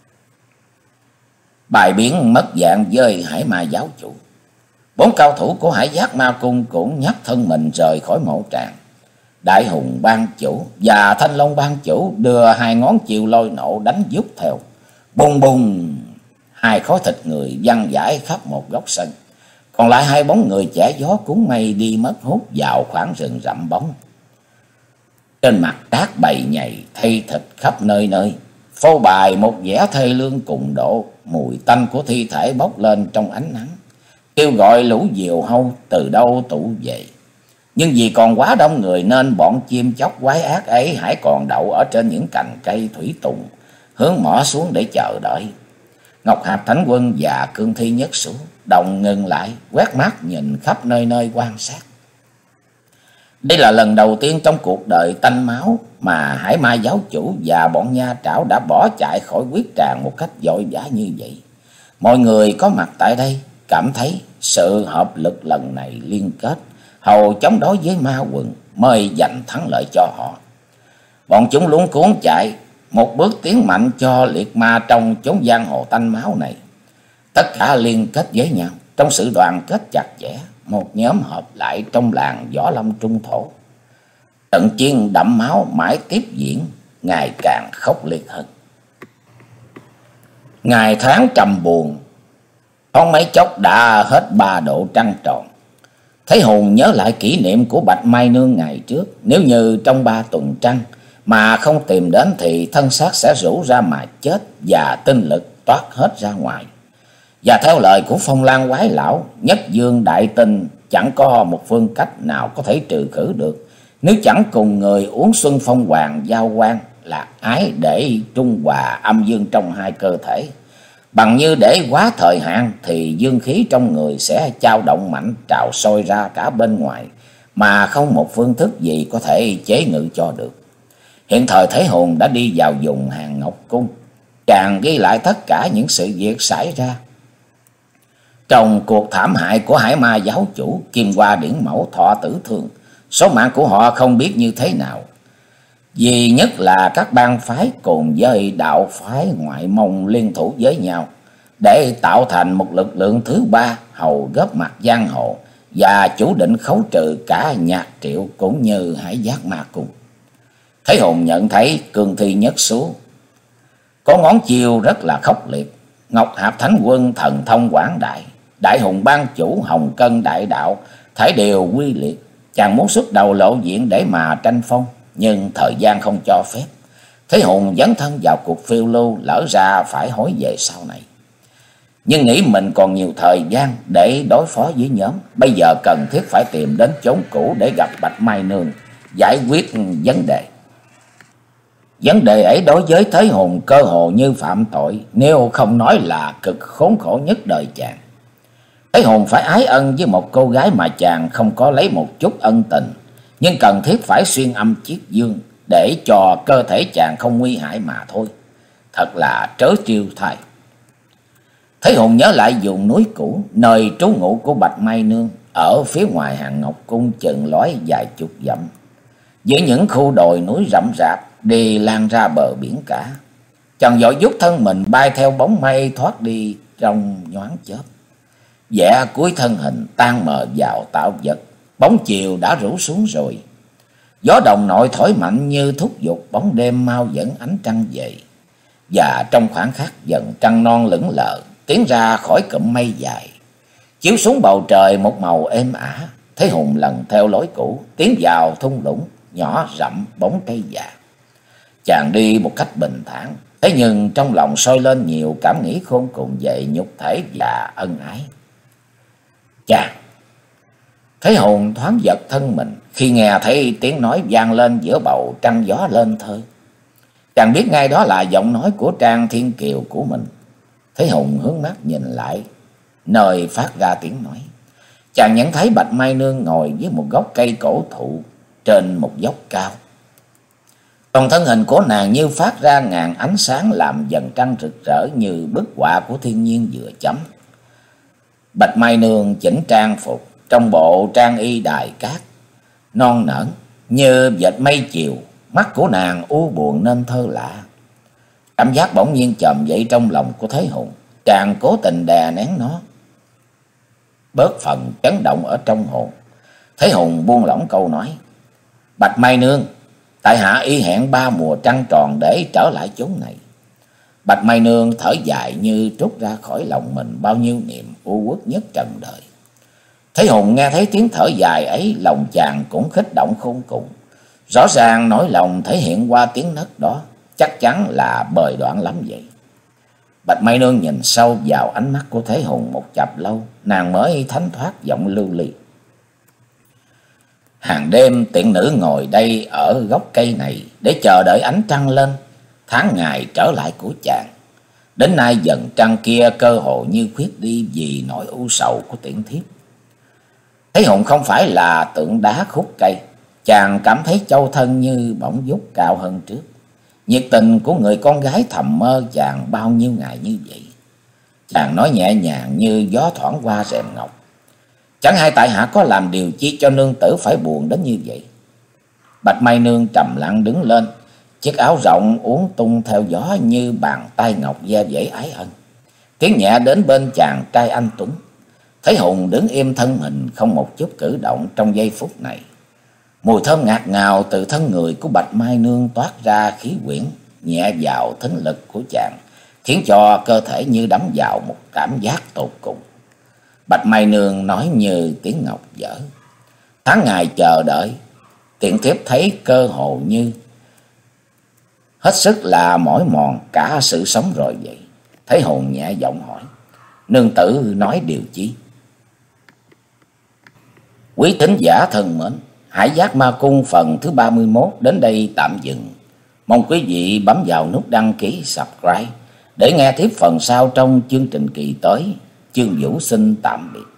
Speaker 1: bài biến mất dạng với Hải Ma giáo chủ. Bốn cao thủ của Hải Giác Ma Cung cũng nhấc thân mình rời khỏi mộ tràng. Đại Hùng ban chủ và Thanh Long ban chủ đưa hai ngón chiều lôi nộ đánh giúp theo. Bùng bùng, hai khối thịt người văng vãi khắp một góc sân. Còn lại hai bóng người chẻ gió cuốn mây đi mất hút vào khoảng rừng rậm bóng. Trên mặt cát bầy nhầy, thây thịt khắp nơi nơi, phô bày một vẻ thê lương cùng độ. Mùi tanh của thi thể bốc lên trong ánh nắng, kêu gọi lũ diều hâu từ đâu tụ về. Nhưng vì còn quá đông người nên bọn chim chóc quái ác ấy hãy còn đậu ở trên những cành cây thủy tùng, hướng mỏ xuống để chờ đợi. Ngọc Hạp Thánh Quân và Cương Thi Nhất Sử đồng ngừng lại, quét mắt nhìn khắp nơi nơi quan sát. Đây là lần đầu tiên trong cuộc đời tanh máu mà Hải Ma giáo chủ và bọn nha trảo đã bỏ chạy khỏi quyết tràng một cách vội vã như vậy. Mọi người có mặt tại đây cảm thấy sự hợp lực lần này liên kết hầu chống đối với ma quần mới giành thắng lợi cho họ. Bọn chúng luống cuống chạy một bước tiến mạnh cho liệt ma trong chốn giang hồ tanh máu này. Tất cả liên kết với nhau trong sự đoàn kết chặt chẽ, một nhóm hợp lại trong làng Võ Lâm Trung Thổ. Trận chiến đẫm máu mãi tiếp diễn, ngày càng khốc liệt hơn. Ngày tháng trầm buồn, thoáng mấy chốc đã hết ba độ trăng tròn. Thấy Hùng nhớ lại kỷ niệm của Bạch Mai Nương ngày trước. Nếu như trong ba tuần trăng mà không tìm đến thì thân xác sẽ rũ ra mà chết và tinh lực toát hết ra ngoài. Và theo lời của Phong Lan Quái Lão, Nhất Dương Đại Tinh chẳng có một phương cách nào có thể trừ khử được, nếu chẳng cùng người uống xuân phong hoàng giao quan lạc ái để trung hòa âm dương trong hai cơ thể. Bằng như để quá thời hạn thì dương khí trong người sẽ chao động mạnh trào sôi ra cả bên ngoài, mà không một phương thức gì có thể chế ngự cho được. Hiện thời Thế Hồn đã đi vào vùng Hàng Ngọc Cung, chàng ghi lại tất cả những sự việc xảy ra trong cuộc thảm hại của Hải Ma giáo chủ Kim Hoa Điển Mẫu thọ tử thương. Số mạng của họ không biết như thế nào, vì nhất là các bang phái cùng với đạo phái ngoại mông liên thủ với nhau để tạo thành một lực lượng thứ ba hầu góp mặt giang hồ và chủ định khấu trừ cả Nhạc Triệu cũng như Hải Giác Ma Cung. Thế Hồn nhận thấy Cương Thi Nhất Số có ngón chiêu rất là khốc liệt. Ngọc Hạp Thánh Quân thần thông quảng đại, Đại Hùng Ban Chủ Hồng Cân Đại Đạo thể đều quy liệt. Chàng muốn xuất đầu lộ diện để mà tranh phong, nhưng thời gian không cho phép. Thế Hùng dấn thân vào cuộc phiêu lưu, lỡ ra phải hối về sau này. Nhưng nghĩ mình còn nhiều thời gian để đối phó với nhóm, bây giờ cần thiết phải tìm đến chốn cũ để gặp Bạch Mai Nương, giải quyết vấn đề. Vấn đề ấy đối với Thế Hồn cơ hồ như phạm tội, nếu không nói là cực khốn khổ nhất đời chàng. Thế Hồn phải ái ân với một cô gái mà chàng không có lấy một chút ân tình, nhưng cần thiết phải xuyên âm chiết dương để cho cơ thể chàng không nguy hại mà thôi. Thật là trớ trêu thay. Thế Hồn nhớ lại vùng núi cũ, nơi trú ngụ của Bạch Mai Nương, ở phía ngoài Hàng Ngọc Cung chừng lói vài chục dặm, với những khu đồi núi rậm rạp đi lan ra bờ biển cả. Chàng vội giúp thân mình bay theo bóng mây thoát đi trong nhoáng chớp. Vẻ cuối thân hình tan mờ vào tạo vật, bóng chiều đã rủ xuống rồi. Gió đồng nội thổi mạnh như thúc giục bóng đêm mau dẫn ánh trăng về. Và trong khoảng khắc dần trăng non lững lờ tiến ra khỏi cụm mây dài, chiếu xuống bầu trời một màu êm ả. Thế Hùng lần theo lối cũ tiến vào thung lũng nhỏ rậm bóng cây già. Chàng đi một cách bình thản, thế nhưng trong lòng sôi lên nhiều cảm nghĩ khôn cùng về nhục thể và ân ái. Chàng Thế Hồn thoáng giật thân mình khi nghe thấy tiếng nói vang lên giữa bầu trăng gió lên thơ. Chàng biết ngay đó là giọng nói của Trang Thiên Kiều của mình. Thế Hồn hướng mắt nhìn lại nơi phát ra tiếng nói. Chàng nhận thấy Bạch Mai Nương ngồi dưới một gốc cây cổ thụ trên một dốc cao. Toàn thân hình của nàng như phát ra ngàn ánh sáng làm vầng trăng rực rỡ như bức họa của thiên nhiên vừa chấm. Bạch Mai Nương chỉnh trang phục trong bộ trang y đài cát, non nởn như vệt mây chiều, mắt của nàng u buồn nên thơ lạ. Cảm giác bỗng nhiên chồm dậy trong lòng của Thế Hùng, chàng cố tình đè nén nó, bớt phần chấn động ở trong hồn. Thế Hùng buông lỏng câu nói: Bạch Mai Nương, tại hạ y hẹn ba mùa trăng tròn để trở lại chốn này. Bạch Mai Nương thở dài như trút ra khỏi lòng mình bao nhiêu niềm u uất nhất trần đời. Thế Hùng nghe thấy tiếng thở dài ấy, lòng chàng cũng kích động khôn cùng. Rõ ràng nỗi lòng thể hiện qua tiếng nấc đó, chắc chắn là bời đoạn lắm vậy. Bạch Mai Nương nhìn sâu vào ánh mắt của Thế Hùng một chập lâu, nàng mới thánh thoát giọng lưu ly. Hàng đêm tiện nữ ngồi đây ở gốc cây này để chờ đợi ánh trăng lên, tháng ngày trở lại của chàng. Đến nay dần trăng kia cơ hồ như khuyết đi vì nỗi u sầu của tiễn thiếp. Thế Hùng không phải là tượng đá khúc cây, chàng cảm thấy châu thân như bỗng vút cao hơn trước. Nhiệt tình của người con gái thầm mơ chàng bao nhiêu ngày như vậy. Chàng nói nhẹ nhàng như gió thoảng qua rèm ngọc. Chẳng hay tại hạ có làm điều chi cho nương tử phải buồn đến như vậy. Bạch Mai Nương trầm lặng đứng lên, chiếc áo rộng uốn tung theo gió như bàn tay ngọc da dễ ái ân. Tiến nhẹ đến bên chàng trai anh tuấn. Thấy Hùng đứng im thân hình không một chút cử động trong giây phút này. Mùi thơm ngạt ngào từ thân người của Bạch Mai Nương toát ra khí quyển nhẹ vào thính lực của chàng, khiến cho cơ thể như đắm vào một cảm giác tột cùng. Bạch Mai Nương nói như tiếng ngọc dở. Tháng ngày chờ đợi, tiện thiếp thấy cơ hồ như hết sức là mỏi mòn cả sự sống rồi vậy. Thấy Hồn nhẹ giọng hỏi, nương tử nói điều chi? Quý thính giả thân mến, Hải Giác Ma Cung phần thứ ba mươi mốt đến đây tạm dừng. Mong quý vị bấm vào nút đăng ký subscribe để nghe tiếp phần sau trong chương trình kỳ tới. Chương Vũ xin tạm biệt.